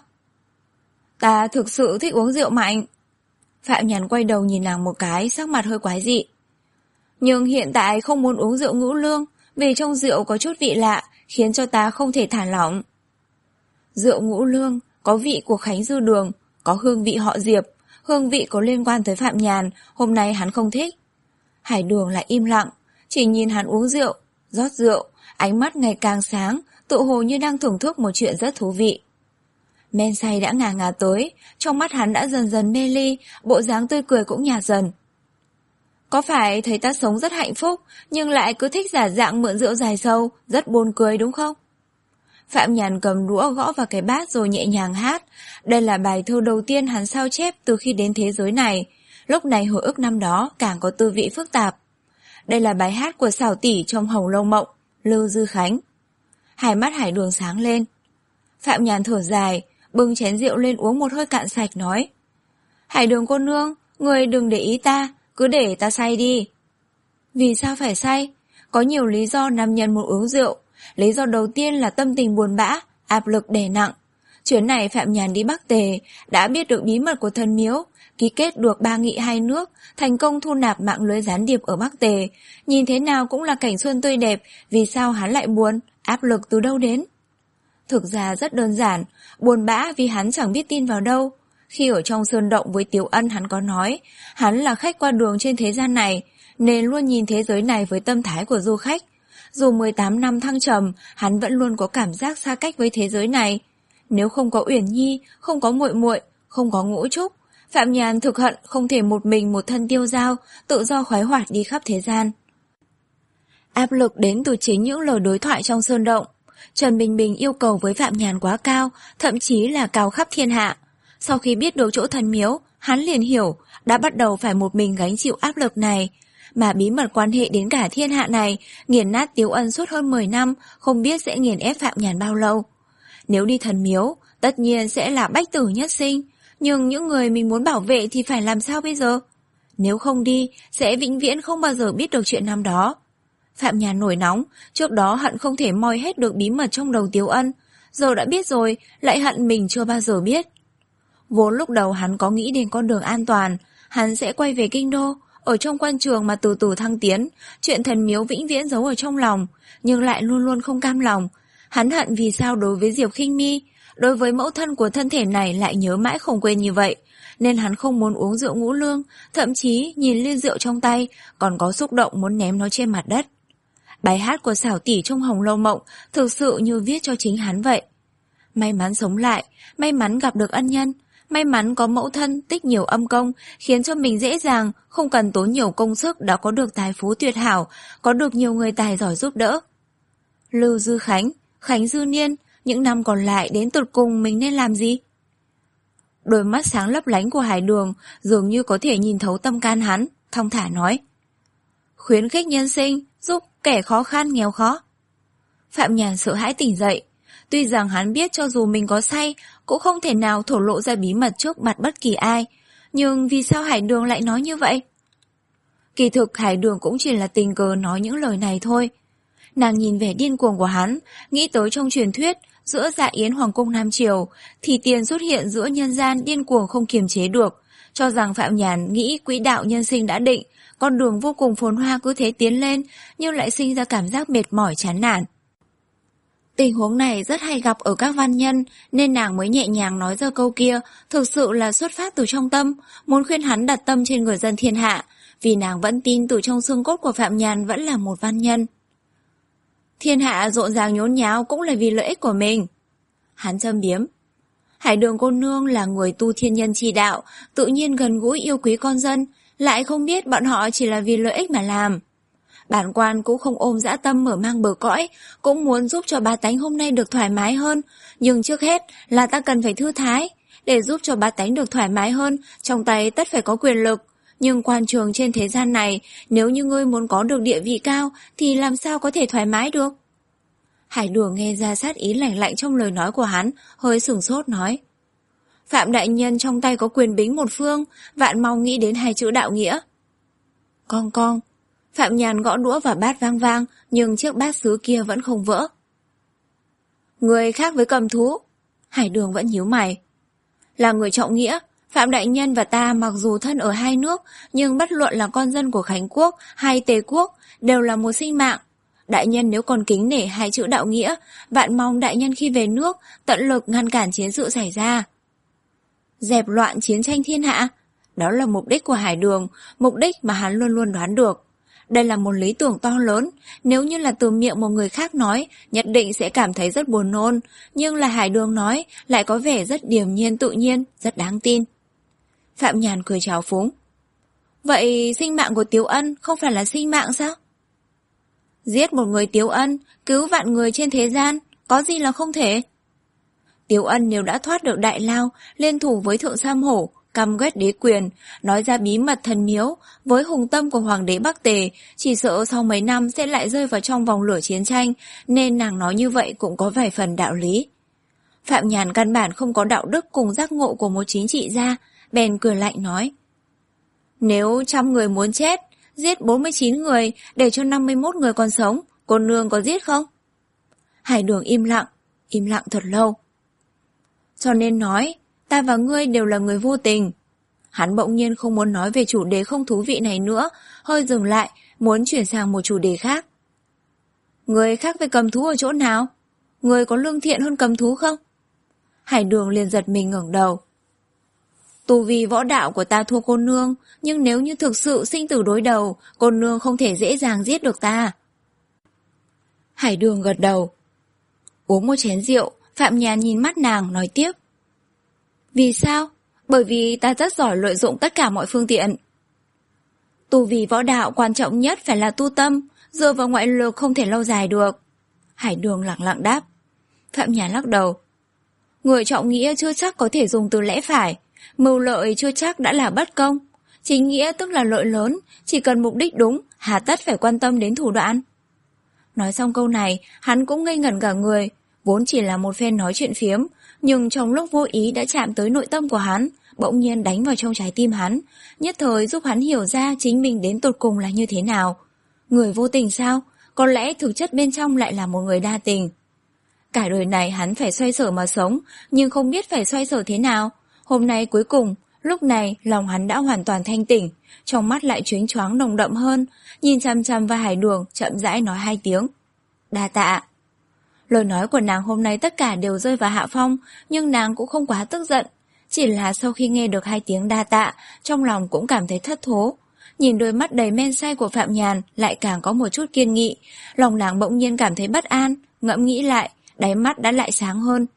Ta thực sự thích uống rượu mạnh. Phạm Nhàn quay đầu nhìn nàng một cái, sắc mặt hơi quái dị. Nhưng hiện tại không muốn uống rượu ngũ lương, vì trong rượu có chút vị lạ, khiến cho ta không thể thả lỏng. Rượu ngũ lương, có vị của Khánh Dư Đường, có hương vị họ Diệp, hương vị có liên quan tới Phạm Nhàn, hôm nay hắn không thích. Hải Đường lại im lặng, chỉ nhìn hắn uống rượu, rót rượu, ánh mắt ngày càng sáng, tự hồ như đang thưởng thức một chuyện rất thú vị. Men say đã ngà ngà tới, trong mắt hắn đã dần dần mê ly, bộ dáng tươi cười cũng nhạt dần. Có phải thấy ta sống rất hạnh phúc, nhưng lại cứ thích giả dạng mượn rượu dài sâu, rất buồn cười đúng không? Phạm Nhàn cầm đũa gõ vào cái bát rồi nhẹ nhàng hát. Đây là bài thơ đầu tiên hắn sao chép từ khi đến thế giới này. Lúc này hồi ức năm đó càng có tư vị phức tạp. Đây là bài hát của Xảo Tỷ trong Hồng Lâu Mộng, Lưu Dư Khánh. Hai mắt Hải Đường sáng lên. Phạm Nhàn thở dài, bưng chén rượu lên uống một hơi cạn sạch nói. Hải Đường cô nương, người đừng để ý ta, cứ để ta say đi. Vì sao phải say? Có nhiều lý do nam nhân muốn uống rượu. Lý do đầu tiên là tâm tình buồn bã, áp lực đè nặng. Chuyến này Phạm Nhàn đi Bắc Tề, đã biết được bí mật của thần miếu, ký kết được ba nghị hai nước, thành công thu nạp mạng lưới gián điệp ở Bắc Tề. Nhìn thế nào cũng là cảnh xuân tươi đẹp, vì sao hắn lại buồn, áp lực từ đâu đến? Thực ra rất đơn giản, buồn bã vì hắn chẳng biết tin vào đâu. Khi ở trong sơn động với Tiếu Ân hắn có nói, hắn là khách qua đường trên thế gian này, nên luôn nhìn thế giới này với tâm thái của du khách. Dù mười tám năm thăng trầm, hắn vẫn luôn có cảm giác xa cách với thế giới này. Nếu không có Uyển Nhi, không có muội muội, không có Ngũ Trúc, Phạm Nhàn thực hận không thể một mình một thân tiêu dao, tự do khoái hoạt đi khắp thế gian. Áp lực đến từ chính những lời đối thoại trong sơn động. Trần Bình Bình yêu cầu với Phạm Nhàn quá cao, thậm chí là cao khắp thiên hạ. Sau khi biết được chỗ thần miếu, hắn liền hiểu, đã bắt đầu phải một mình gánh chịu áp lực này. Mà bí mật quan hệ đến cả thiên hạ này, nghiền nát Tiếu Ân suốt hơn mười năm, không biết sẽ nghiền ép Phạm Nhàn bao lâu. Nếu đi thần miếu, tất nhiên sẽ là bách tử nhất sinh, nhưng những người mình muốn bảo vệ thì phải làm sao bây giờ? Nếu không đi, sẽ vĩnh viễn không bao giờ biết được chuyện năm đó. Phạm Nhàn nổi nóng, trước đó hận không thể moi hết được bí mật trong đầu Tiếu Ân, giờ đã biết rồi, lại hận mình chưa bao giờ biết. Vốn lúc đầu hắn có nghĩ đến con đường an toàn, hắn sẽ quay về kinh đô, ở trong quan trường mà từ từ thăng tiến, chuyện thần miếu vĩnh viễn giấu ở trong lòng, nhưng lại luôn luôn không cam lòng. Hắn hận vì sao đối với Diệp Khinh Mi, đối với mẫu thân của thân thể này lại nhớ mãi không quên như vậy, nên hắn không muốn uống rượu ngũ lương, thậm chí nhìn ly rượu trong tay, còn có xúc động muốn ném nó trên mặt đất. Bài hát của Xảo tỷ trong Hồng Lâu Mộng thực sự như viết cho chính hắn vậy. May mắn sống lại, may mắn gặp được ân nhân, may mắn có mẫu thân tích nhiều âm công, khiến cho mình dễ dàng, không cần tốn nhiều công sức đã có được tài phú tuyệt hảo, có được nhiều người tài giỏi giúp đỡ. Lưu Dư Khánh, Khánh Dư Niên, những năm còn lại đến tụt cùng mình nên làm gì? Đôi mắt sáng lấp lánh của Hải Đường dường như có thể nhìn thấu tâm can hắn, thong thả nói. Khuyến khích nhân sinh, giúp kẻ khó khăn nghèo khó. Phạm Nhàn sợ hãi tỉnh dậy. Tuy rằng hắn biết cho dù mình có say, cũng không thể nào thổ lộ ra bí mật trước mặt bất kỳ ai. Nhưng vì sao Hải Đường lại nói như vậy? Kỳ thực Hải Đường cũng chỉ là tình cờ nói những lời này thôi. Nàng nhìn vẻ điên cuồng của hắn, nghĩ tới trong truyền thuyết, giữa Dạ Yến Hoàng cung Nam Triều, thì tiền xuất hiện giữa nhân gian điên cuồng không kiềm chế được, cho rằng Phạm Nhàn nghĩ quỹ đạo nhân sinh đã định, con đường vô cùng phồn hoa cứ thế tiến lên, nhưng lại sinh ra cảm giác mệt mỏi chán nản. Tình huống này rất hay gặp ở các văn nhân, nên nàng mới nhẹ nhàng nói ra câu kia, thực sự là xuất phát từ trong tâm, muốn khuyên hắn đặt tâm trên người dân thiên hạ, vì nàng vẫn tin từ trong xương cốt của Phạm Nhàn vẫn là một văn nhân. Thiên hạ rộn ràng nhốn nháo cũng là vì lợi ích của mình. Hắn châm biếm. Hải Đường cô nương là người tu thiên nhân chi đạo, tự nhiên gần gũi yêu quý con dân, lại không biết bọn họ chỉ là vì lợi ích mà làm. Bản quan cũng không ôm dã tâm mở mang bờ cõi, cũng muốn giúp cho bá tánh hôm nay được thoải mái hơn, nhưng trước hết là ta cần phải thư thái. Để giúp cho bá tánh được thoải mái hơn, trong tay tất phải có quyền lực. Nhưng quan trường trên thế gian này, nếu như ngươi muốn có được địa vị cao, thì làm sao có thể thoải mái được? Hải Đường nghe ra sát ý lạnh lạnh trong lời nói của hắn, hơi sửng sốt nói. Phạm đại nhân trong tay có quyền bính một phương, vạn mong nghĩ đến hai chữ đạo nghĩa. Con con. Phạm Nhàn gõ đũa và bát vang vang, nhưng chiếc bát sứ kia vẫn không vỡ. Người khác với cầm thú. Hải Đường vẫn nhíu mày. Là người trọng nghĩa, Phạm đại nhân và ta mặc dù thân ở hai nước, nhưng bất luận là con dân của Khánh quốc hay Tề quốc, đều là một sinh mạng. Đại nhân nếu còn kính nể hai chữ đạo nghĩa, vạn mong đại nhân khi về nước tận lực ngăn cản chiến sự xảy ra. Dẹp loạn chiến tranh thiên hạ, đó là mục đích của Hải Đường, mục đích mà hắn luôn luôn đoán được. Đây là một lý tưởng to lớn, nếu như là từ miệng một người khác nói, nhất định sẽ cảm thấy rất buồn nôn, nhưng là Hải Đường nói, lại có vẻ rất điềm nhiên tự nhiên, rất đáng tin. Phạm Nhàn cười trào phúng. Vậy sinh mạng của Tiếu Ân không phải là sinh mạng sao? Giết một người Tiếu Ân, cứu vạn người trên thế gian, có gì là không thể? Tiếu Ân nếu đã thoát được đại lao, liên thủ với Thượng Sam Hổ, căm ghét đế quyền, nói ra bí mật thần miếu, với hùng tâm của hoàng đế Bắc Tề, chỉ sợ sau mấy năm sẽ lại rơi vào trong vòng lửa chiến tranh, nên nàng nói như vậy cũng có vài phần đạo lý. Phạm Nhàn căn bản không có đạo đức cùng giác ngộ của một chính trị gia, bèn cười lạnh nói. Nếu trăm người muốn chết, giết bốn mươi chín người để cho năm mươi mốt người còn sống, cô nương có giết không? Hải Đường im lặng, im lặng thật lâu. Cho nên nói, ta và ngươi đều là người vô tình. Hắn bỗng nhiên không muốn nói về chủ đề không thú vị này nữa, hơi dừng lại, muốn chuyển sang một chủ đề khác. Ngươi khác với cầm thú ở chỗ nào? Ngươi có lương thiện hơn cầm thú không? Hải Đường liền giật mình ngẩng đầu. Tu vi võ đạo của ta thua cô nương, nhưng nếu như thực sự sinh tử đối đầu, cô nương không thể dễ dàng giết được ta. Hải Đường gật đầu. Uống một chén rượu, Phạm Nhàn nhìn mắt nàng nói tiếp. Vì sao? Bởi vì ta rất giỏi lợi dụng tất cả mọi phương tiện. Tu vi võ đạo quan trọng nhất phải là tu tâm, dựa vào ngoại lực không thể lâu dài được. Hải Đường lặng lặng đáp. Phạm Nhàn lắc đầu. Người trọng nghĩa chưa chắc có thể dùng từ lẽ phải, mưu lợi chưa chắc đã là bất công. Chính nghĩa tức là lợi lớn, chỉ cần mục đích đúng, hà tất phải quan tâm đến thủ đoạn. Nói xong câu này, hắn cũng ngây ngẩn cả người, vốn chỉ là một phen nói chuyện phiếm, nhưng trong lúc vô ý đã chạm tới nội tâm của hắn, bỗng nhiên đánh vào trong trái tim hắn, nhất thời giúp hắn hiểu ra chính mình đến tột cùng là như thế nào. Người vô tình sao? Có lẽ thực chất bên trong lại là một người đa tình. Cả đời này hắn phải xoay sở mà sống, nhưng không biết phải xoay sở thế nào. Hôm nay cuối cùng, lúc này lòng hắn đã hoàn toàn thanh tỉnh, trong mắt lại chónh choáng nồng đậm hơn, nhìn chằm chằm vào Hải Đường, chậm rãi nói hai tiếng. Đa tạ. Lời nói của nàng hôm nay tất cả đều rơi vào hạ phong, nhưng nàng cũng không quá tức giận. Chỉ là sau khi nghe được hai tiếng đa tạ, trong lòng cũng cảm thấy thất thố. Nhìn đôi mắt đầy men say của Phạm Nhàn lại càng có một chút kiên nghị, lòng nàng bỗng nhiên cảm thấy bất an, ngẫm nghĩ lại, đáy mắt đã lại sáng hơn.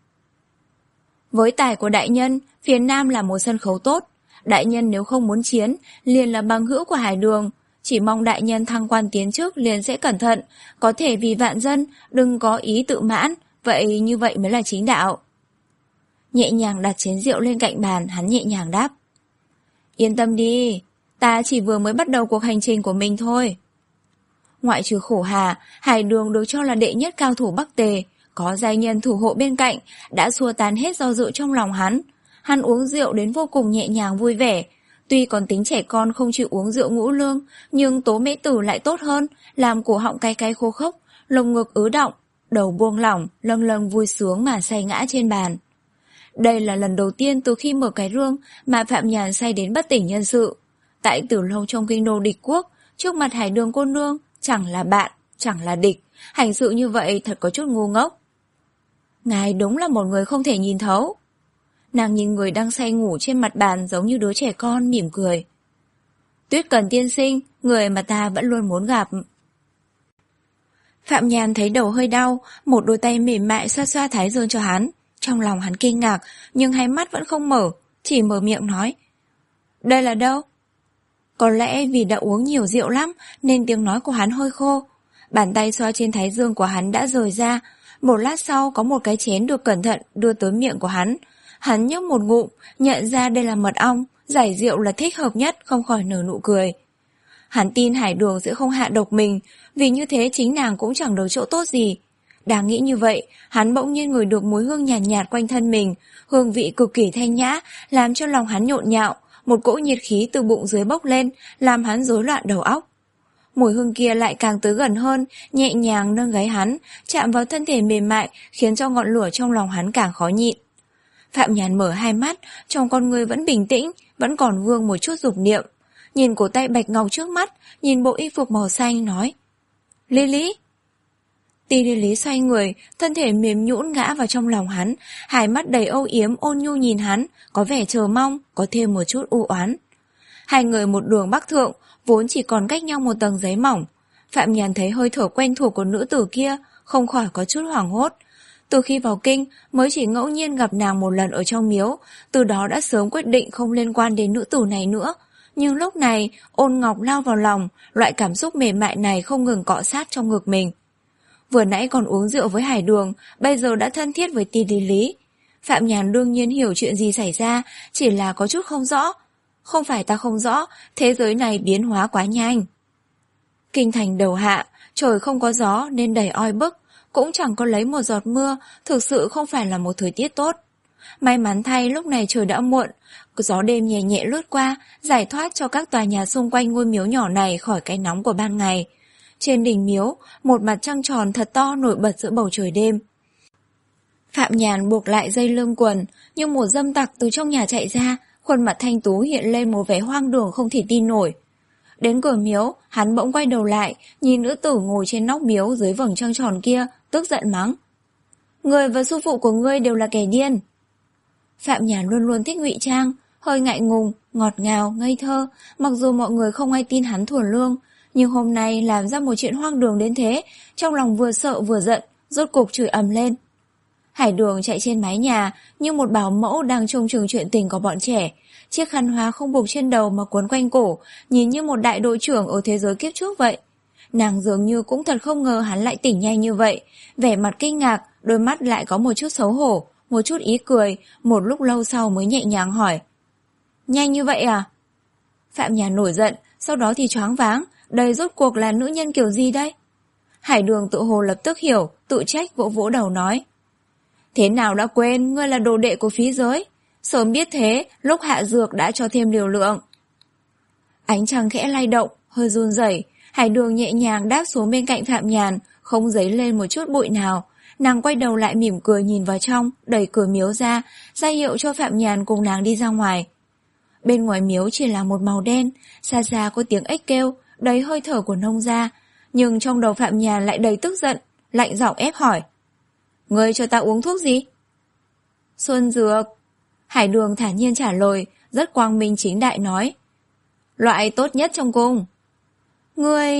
Với tài của đại nhân, phía Nam là một sân khấu tốt. Đại nhân nếu không muốn chiến, liền là bằng hữu của Hải Đường. Chỉ mong đại nhân thăng quan tiến chức liền sẽ cẩn thận, có thể vì vạn dân, đừng có ý tự mãn, vậy như vậy mới là chính đạo. Nhẹ nhàng đặt chén rượu lên cạnh bàn, hắn nhẹ nhàng đáp. Yên tâm đi, ta chỉ vừa mới bắt đầu cuộc hành trình của mình thôi. Ngoại trừ Khổ Hà, Hải Đường được cho là đệ nhất cao thủ Bắc Tề, có giai nhân thủ hộ bên cạnh, đã xua tan hết do dự trong lòng hắn. Hắn uống rượu đến vô cùng nhẹ nhàng vui vẻ. Tuy còn tính trẻ con không chịu uống rượu ngũ lương, nhưng tố mễ tử lại tốt hơn, làm cổ họng cay cay khô khốc, lồng ngực ứ động, đầu buông lỏng, lâng lâng vui sướng mà say ngã trên bàn. Đây là lần đầu tiên từ khi mở cái rương mà Phạm Nhàn say đến bất tỉnh nhân sự. Tại Tử Lâu trong kinh đô địch quốc, trước mặt Hải Đường cô nương, chẳng là bạn, chẳng là địch, hành sự như vậy thật có chút ngu ngốc. Ngài đúng là một người không thể nhìn thấu. Nàng nhìn người đang say ngủ trên mặt bàn giống như đứa trẻ con, mỉm cười. Tuyết Cần tiên sinh, người mà ta vẫn luôn muốn gặp. Phạm Nhàn thấy đầu hơi đau, một đôi tay mềm mại xoa xoa thái dương cho hắn. Trong lòng hắn kinh ngạc, nhưng hai mắt vẫn không mở, chỉ mở miệng nói. Đây là đâu? Có lẽ vì đã uống nhiều rượu lắm, nên tiếng nói của hắn hơi khô. Bàn tay xoa trên thái dương của hắn đã rời ra. Một lát sau có một cái chén được cẩn thận đưa tới miệng của hắn. Hắn nhấp một ngụm, nhận ra đây là mật ong, giải rượu là thích hợp nhất, không khỏi nở nụ cười. Hắn tin Hải Đường sẽ không hạ độc mình, vì như thế chính nàng cũng chẳng được chỗ tốt gì. Đang nghĩ như vậy, hắn bỗng nhiên ngửi được mùi hương nhàn nhạt, nhạt quanh thân mình, hương vị cực kỳ thanh nhã, làm cho lòng hắn nhộn nhạo, một cỗ nhiệt khí từ bụng dưới bốc lên, làm hắn rối loạn đầu óc. Mùi hương kia lại càng tới gần hơn, nhẹ nhàng nâng gáy hắn, chạm vào thân thể mềm mại, khiến cho ngọn lửa trong lòng hắn càng khó nhịn. Phạm Nhàn mở hai mắt, trong con người vẫn bình tĩnh, vẫn còn vương một chút dục niệm. Nhìn cổ tay bạch ngọc trước mắt, nhìn bộ y phục màu xanh, nói. Lý Lý. Ti Lý Lý xoay người, thân thể mềm nhũn ngã vào trong lòng hắn, hai mắt đầy âu yếm ôn nhu nhìn hắn, có vẻ chờ mong, có thêm một chút u oán. Hai người một đường bắc thượng, vốn chỉ còn cách nhau một tầng giấy mỏng. Phạm Nhàn thấy hơi thở quen thuộc của nữ tử kia, không khỏi có chút hoảng hốt. Từ khi vào kinh, mới chỉ ngẫu nhiên gặp nàng một lần ở trong miếu, từ đó đã sớm quyết định không liên quan đến nữ tử này nữa. Nhưng lúc này, Ôn Ngọc lao vào lòng, loại cảm xúc mềm mại này không ngừng cọ sát trong ngực mình. Vừa nãy còn uống rượu với Hải Đường, bây giờ đã thân thiết với Ti Lý Lý. Phạm Nhàn đương nhiên hiểu chuyện gì xảy ra, chỉ là có chút không rõ. Không phải ta không rõ, thế giới này biến hóa quá nhanh. Kinh thành đầu hạ, trời không có gió nên đầy oi bức, cũng chẳng có lấy một giọt mưa, thực sự không phải là một thời tiết tốt. May mắn thay lúc này trời đã muộn, gió đêm nhẹ nhẹ lướt qua, giải thoát cho các tòa nhà xung quanh ngôi miếu nhỏ này khỏi cái nóng của ban ngày. Trên đỉnh miếu, một mặt trăng tròn thật to nổi bật giữa bầu trời đêm. Phạm Nhàn buộc lại dây lưng quần, như một dâm tặc từ trong nhà chạy ra, khuôn mặt thanh tú hiện lên một vẻ hoang đường không thể tin nổi. Đến cửa miếu, hắn bỗng quay đầu lại, nhìn nữ tử ngồi trên nóc miếu dưới vầng trăng tròn kia, tức giận mắng. Người và sư phụ của ngươi đều là kẻ điên. Phạm Nhàn luôn luôn thích ngụy trang, hơi ngại ngùng, ngọt ngào, ngây thơ, mặc dù mọi người không ai tin hắn thuần lương, nhưng hôm nay làm ra một chuyện hoang đường đến thế, trong lòng vừa sợ vừa giận, rốt cục chửi ầm lên. Hải Đường chạy trên mái nhà như một bảo mẫu đang trông chừng chuyện tình của bọn trẻ, chiếc khăn hoa không buộc trên đầu mà quấn quanh cổ, nhìn như một đại đội trưởng ở thế giới kiếp trước vậy. Nàng dường như cũng thật không ngờ hắn lại tỉnh nhanh như vậy, vẻ mặt kinh ngạc, đôi mắt lại có một chút xấu hổ, một chút ý cười, một lúc lâu sau mới nhẹ nhàng hỏi. Nhanh như vậy à? Phạm Nhàn nổi giận, sau đó thì choáng váng, đây rốt cuộc là nữ nhân kiểu gì đây? Hải Đường tự hồ lập tức hiểu, tự trách vỗ vỗ đầu nói. Thế nào đã quên, ngươi là đồ đệ của phí giới. Sớm biết thế, lúc hạ dược đã cho thêm liều lượng. Ánh trăng khẽ lay động, hơi run rẩy. Hải Đường nhẹ nhàng đáp xuống bên cạnh Phạm Nhàn, không dấy lên một chút bụi nào. Nàng quay đầu lại mỉm cười nhìn vào trong, đẩy cửa miếu ra, ra hiệu cho Phạm Nhàn cùng nàng đi ra ngoài. Bên ngoài miếu chỉ là một màu đen, xa xa có tiếng ếch kêu, đầy hơi thở của nông gia. Nhưng trong đầu Phạm Nhàn lại đầy tức giận, lạnh giọng ép hỏi. Ngươi cho ta uống thuốc gì? Xuân dược. Hải Đường thản nhiên trả lời, rất quang minh chính đại nói. Loại tốt nhất trong cung. Ngươi...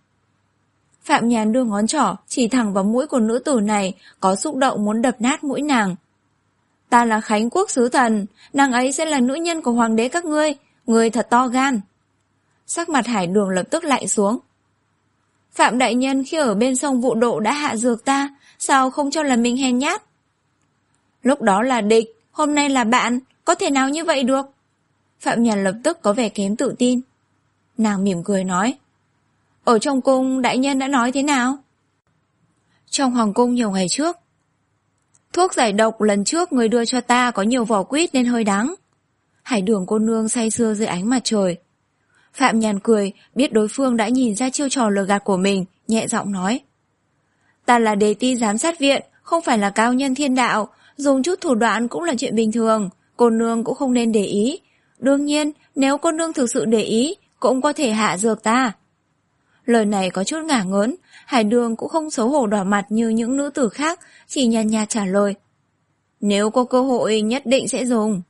Phạm Nhàn đưa ngón trỏ chỉ thẳng vào mũi của nữ tử này, có xúc động muốn đập nát mũi nàng. Ta là Khánh Quốc sứ thần, nàng ấy sẽ là nữ nhân của hoàng đế các ngươi, ngươi thật to gan. Sắc mặt Hải Đường lập tức lạnh xuống. Phạm đại nhân khi ở bên sông Vụ Độ đã hạ dược ta, sao không cho là mình hèn nhát? Lúc đó là địch, hôm nay là bạn, có thể nào như vậy được? Phạm Nhàn lập tức có vẻ kém tự tin. Nàng mỉm cười nói. Ở trong cung đại nhân đã nói thế nào? Trong hoàng cung nhiều ngày trước. Thuốc giải độc lần trước người đưa cho ta có nhiều vỏ quýt nên hơi đắng. Hải Đường cô nương say sưa dưới ánh mặt trời. Phạm Nhàn cười, biết đối phương đã nhìn ra chiêu trò lừa gạt của mình, nhẹ giọng nói. Ta là đề ti giám sát viện, không phải là cao nhân thiên đạo, dùng chút thủ đoạn cũng là chuyện bình thường, cô nương cũng không nên để ý. Đương nhiên, nếu cô nương thực sự để ý, cũng có thể hạ dược ta. Lời này có chút ngả ngớn, Hải Đường cũng không xấu hổ đỏ mặt như những nữ tử khác, chỉ nhàn nhạt trả lời. Nếu có cơ hội nhất định sẽ dùng.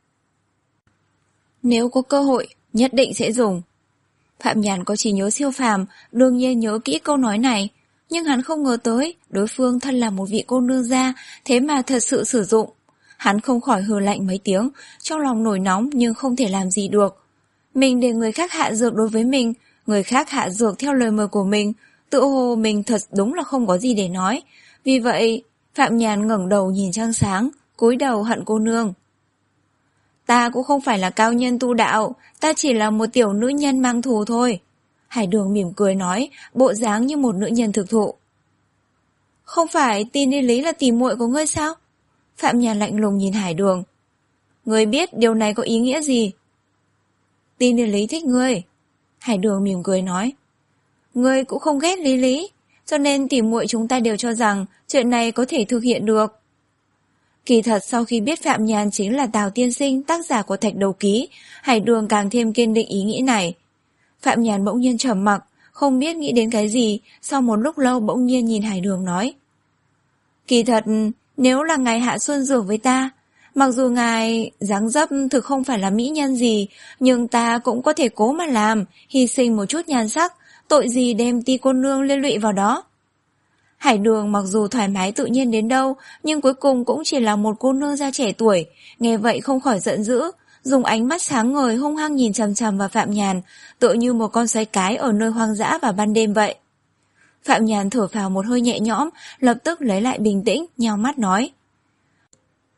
Nếu có cơ hội, nhất định sẽ dùng. Phạm Nhàn có trí nhớ siêu phàm, đương nhiên nhớ kỹ câu nói này, nhưng hắn không ngờ tới, đối phương thân là một vị cô nương gia, thế mà thật sự sử dụng. Hắn không khỏi hừ lạnh mấy tiếng, trong lòng nổi nóng nhưng không thể làm gì được. Mình để người khác hạ dược đối với mình, người khác hạ dược theo lời mời của mình, tự hồ mình thật đúng là không có gì để nói. Vì vậy, Phạm Nhàn ngẩng đầu nhìn trăng sáng, cúi đầu hận cô nương. Ta cũng không phải là cao nhân tu đạo, ta chỉ là một tiểu nữ nhân mang thù thôi. Hải Đường mỉm cười nói, bộ dáng như một nữ nhân thực thụ. Không phải tin đi lý là tỉ muội của ngươi sao? Phạm Nhàn lạnh lùng nhìn Hải Đường. Ngươi biết điều này có ý nghĩa gì? Tin đi lý thích ngươi. Hải Đường mỉm cười nói. Ngươi cũng không ghét Lý Lý, cho nên tỉ muội chúng ta đều cho rằng chuyện này có thể thực hiện được. Kỳ thật sau khi biết Phạm Nhàn chính là Tào tiên sinh, tác giả của Thạch Đầu Ký, Hải Đường càng thêm kiên định ý nghĩ này. Phạm Nhàn bỗng nhiên trầm mặc, không biết nghĩ đến cái gì, sau một lúc lâu bỗng nhiên nhìn Hải Đường nói. Kỳ thật, nếu là ngài hạ xuân dược với ta, mặc dù ngài dáng dấp thực không phải là mỹ nhân gì, nhưng ta cũng có thể cố mà làm, hy sinh một chút nhan sắc, tội gì đem Ti cô nương liên lụy vào đó. Hải Đường mặc dù thoải mái tự nhiên đến đâu, nhưng cuối cùng cũng chỉ là một cô nương gia trẻ tuổi, nghe vậy không khỏi giận dữ, dùng ánh mắt sáng ngời hung hăng nhìn chằm chằm vào Phạm Nhàn, tựa như một con sói cái ở nơi hoang dã vào ban đêm vậy. Phạm Nhàn thở phào một hơi nhẹ nhõm, lập tức lấy lại bình tĩnh, nheo mắt nói.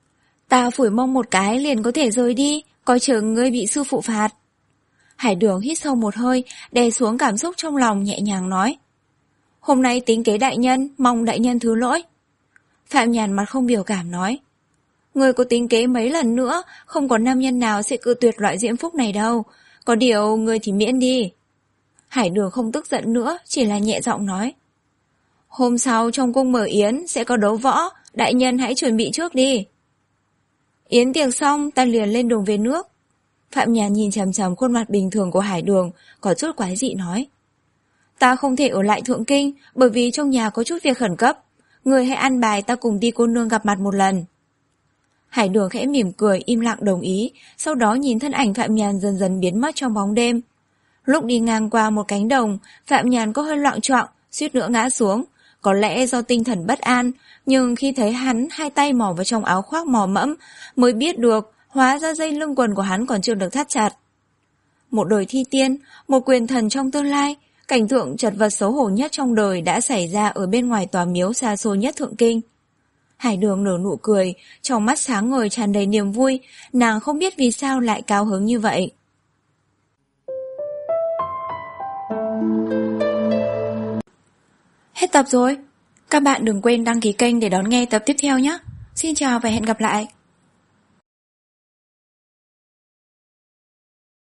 Ta phủi mông một cái liền có thể rời đi, coi chừng ngươi bị sư phụ phạt. Hải Đường hít sâu một hơi, đè xuống cảm xúc trong lòng, nhẹ nhàng nói. Hôm nay tính kế đại nhân, mong đại nhân thứ lỗi. Phạm Nhàn mặt không biểu cảm nói. Ngươi có tính kế mấy lần nữa, không có nam nhân nào sẽ cự tuyệt loại diễm phúc này đâu. Có điều, ngươi thì miễn đi. Hải Đường không tức giận nữa, chỉ là nhẹ giọng nói. Hôm sau trong cung mở yến sẽ có đấu võ, đại nhân hãy chuẩn bị trước đi. Yến tiệc xong, ta liền lên đường về nước. Phạm Nhàn nhìn chằm chằm khuôn mặt bình thường của Hải Đường, có chút quái dị nói. Ta không thể ở lại Thượng Kinh, bởi vì trong nhà có chút việc khẩn cấp. Người hãy ăn bài ta cùng đi cô nương gặp mặt một lần. Hải Đường khẽ mỉm cười, im lặng đồng ý, sau đó nhìn thân ảnh Phạm Nhàn dần dần biến mất trong bóng đêm. Lúc đi ngang qua một cánh đồng, Phạm Nhàn có hơi loạng choạng, suýt nữa ngã xuống. Có lẽ do tinh thần bất an, nhưng khi thấy hắn hai tay mò vào trong áo khoác mò mẫm, mới biết được hóa ra dây lưng quần của hắn còn chưa được thắt chặt. Một đời thi tiên, một quyền thần trong tương lai, cảnh tượng chật vật xấu hổ nhất trong đời đã xảy ra ở bên ngoài tòa miếu xa xôi nhất Thượng Kinh. Hải Đường nở nụ cười, trong mắt sáng ngời tràn đầy niềm vui, nàng không biết vì sao lại cao hứng như vậy. Hết tập rồi. Các bạn đừng quên đăng ký kênh để đón nghe tập tiếp theo nhé. Xin chào và hẹn gặp lại.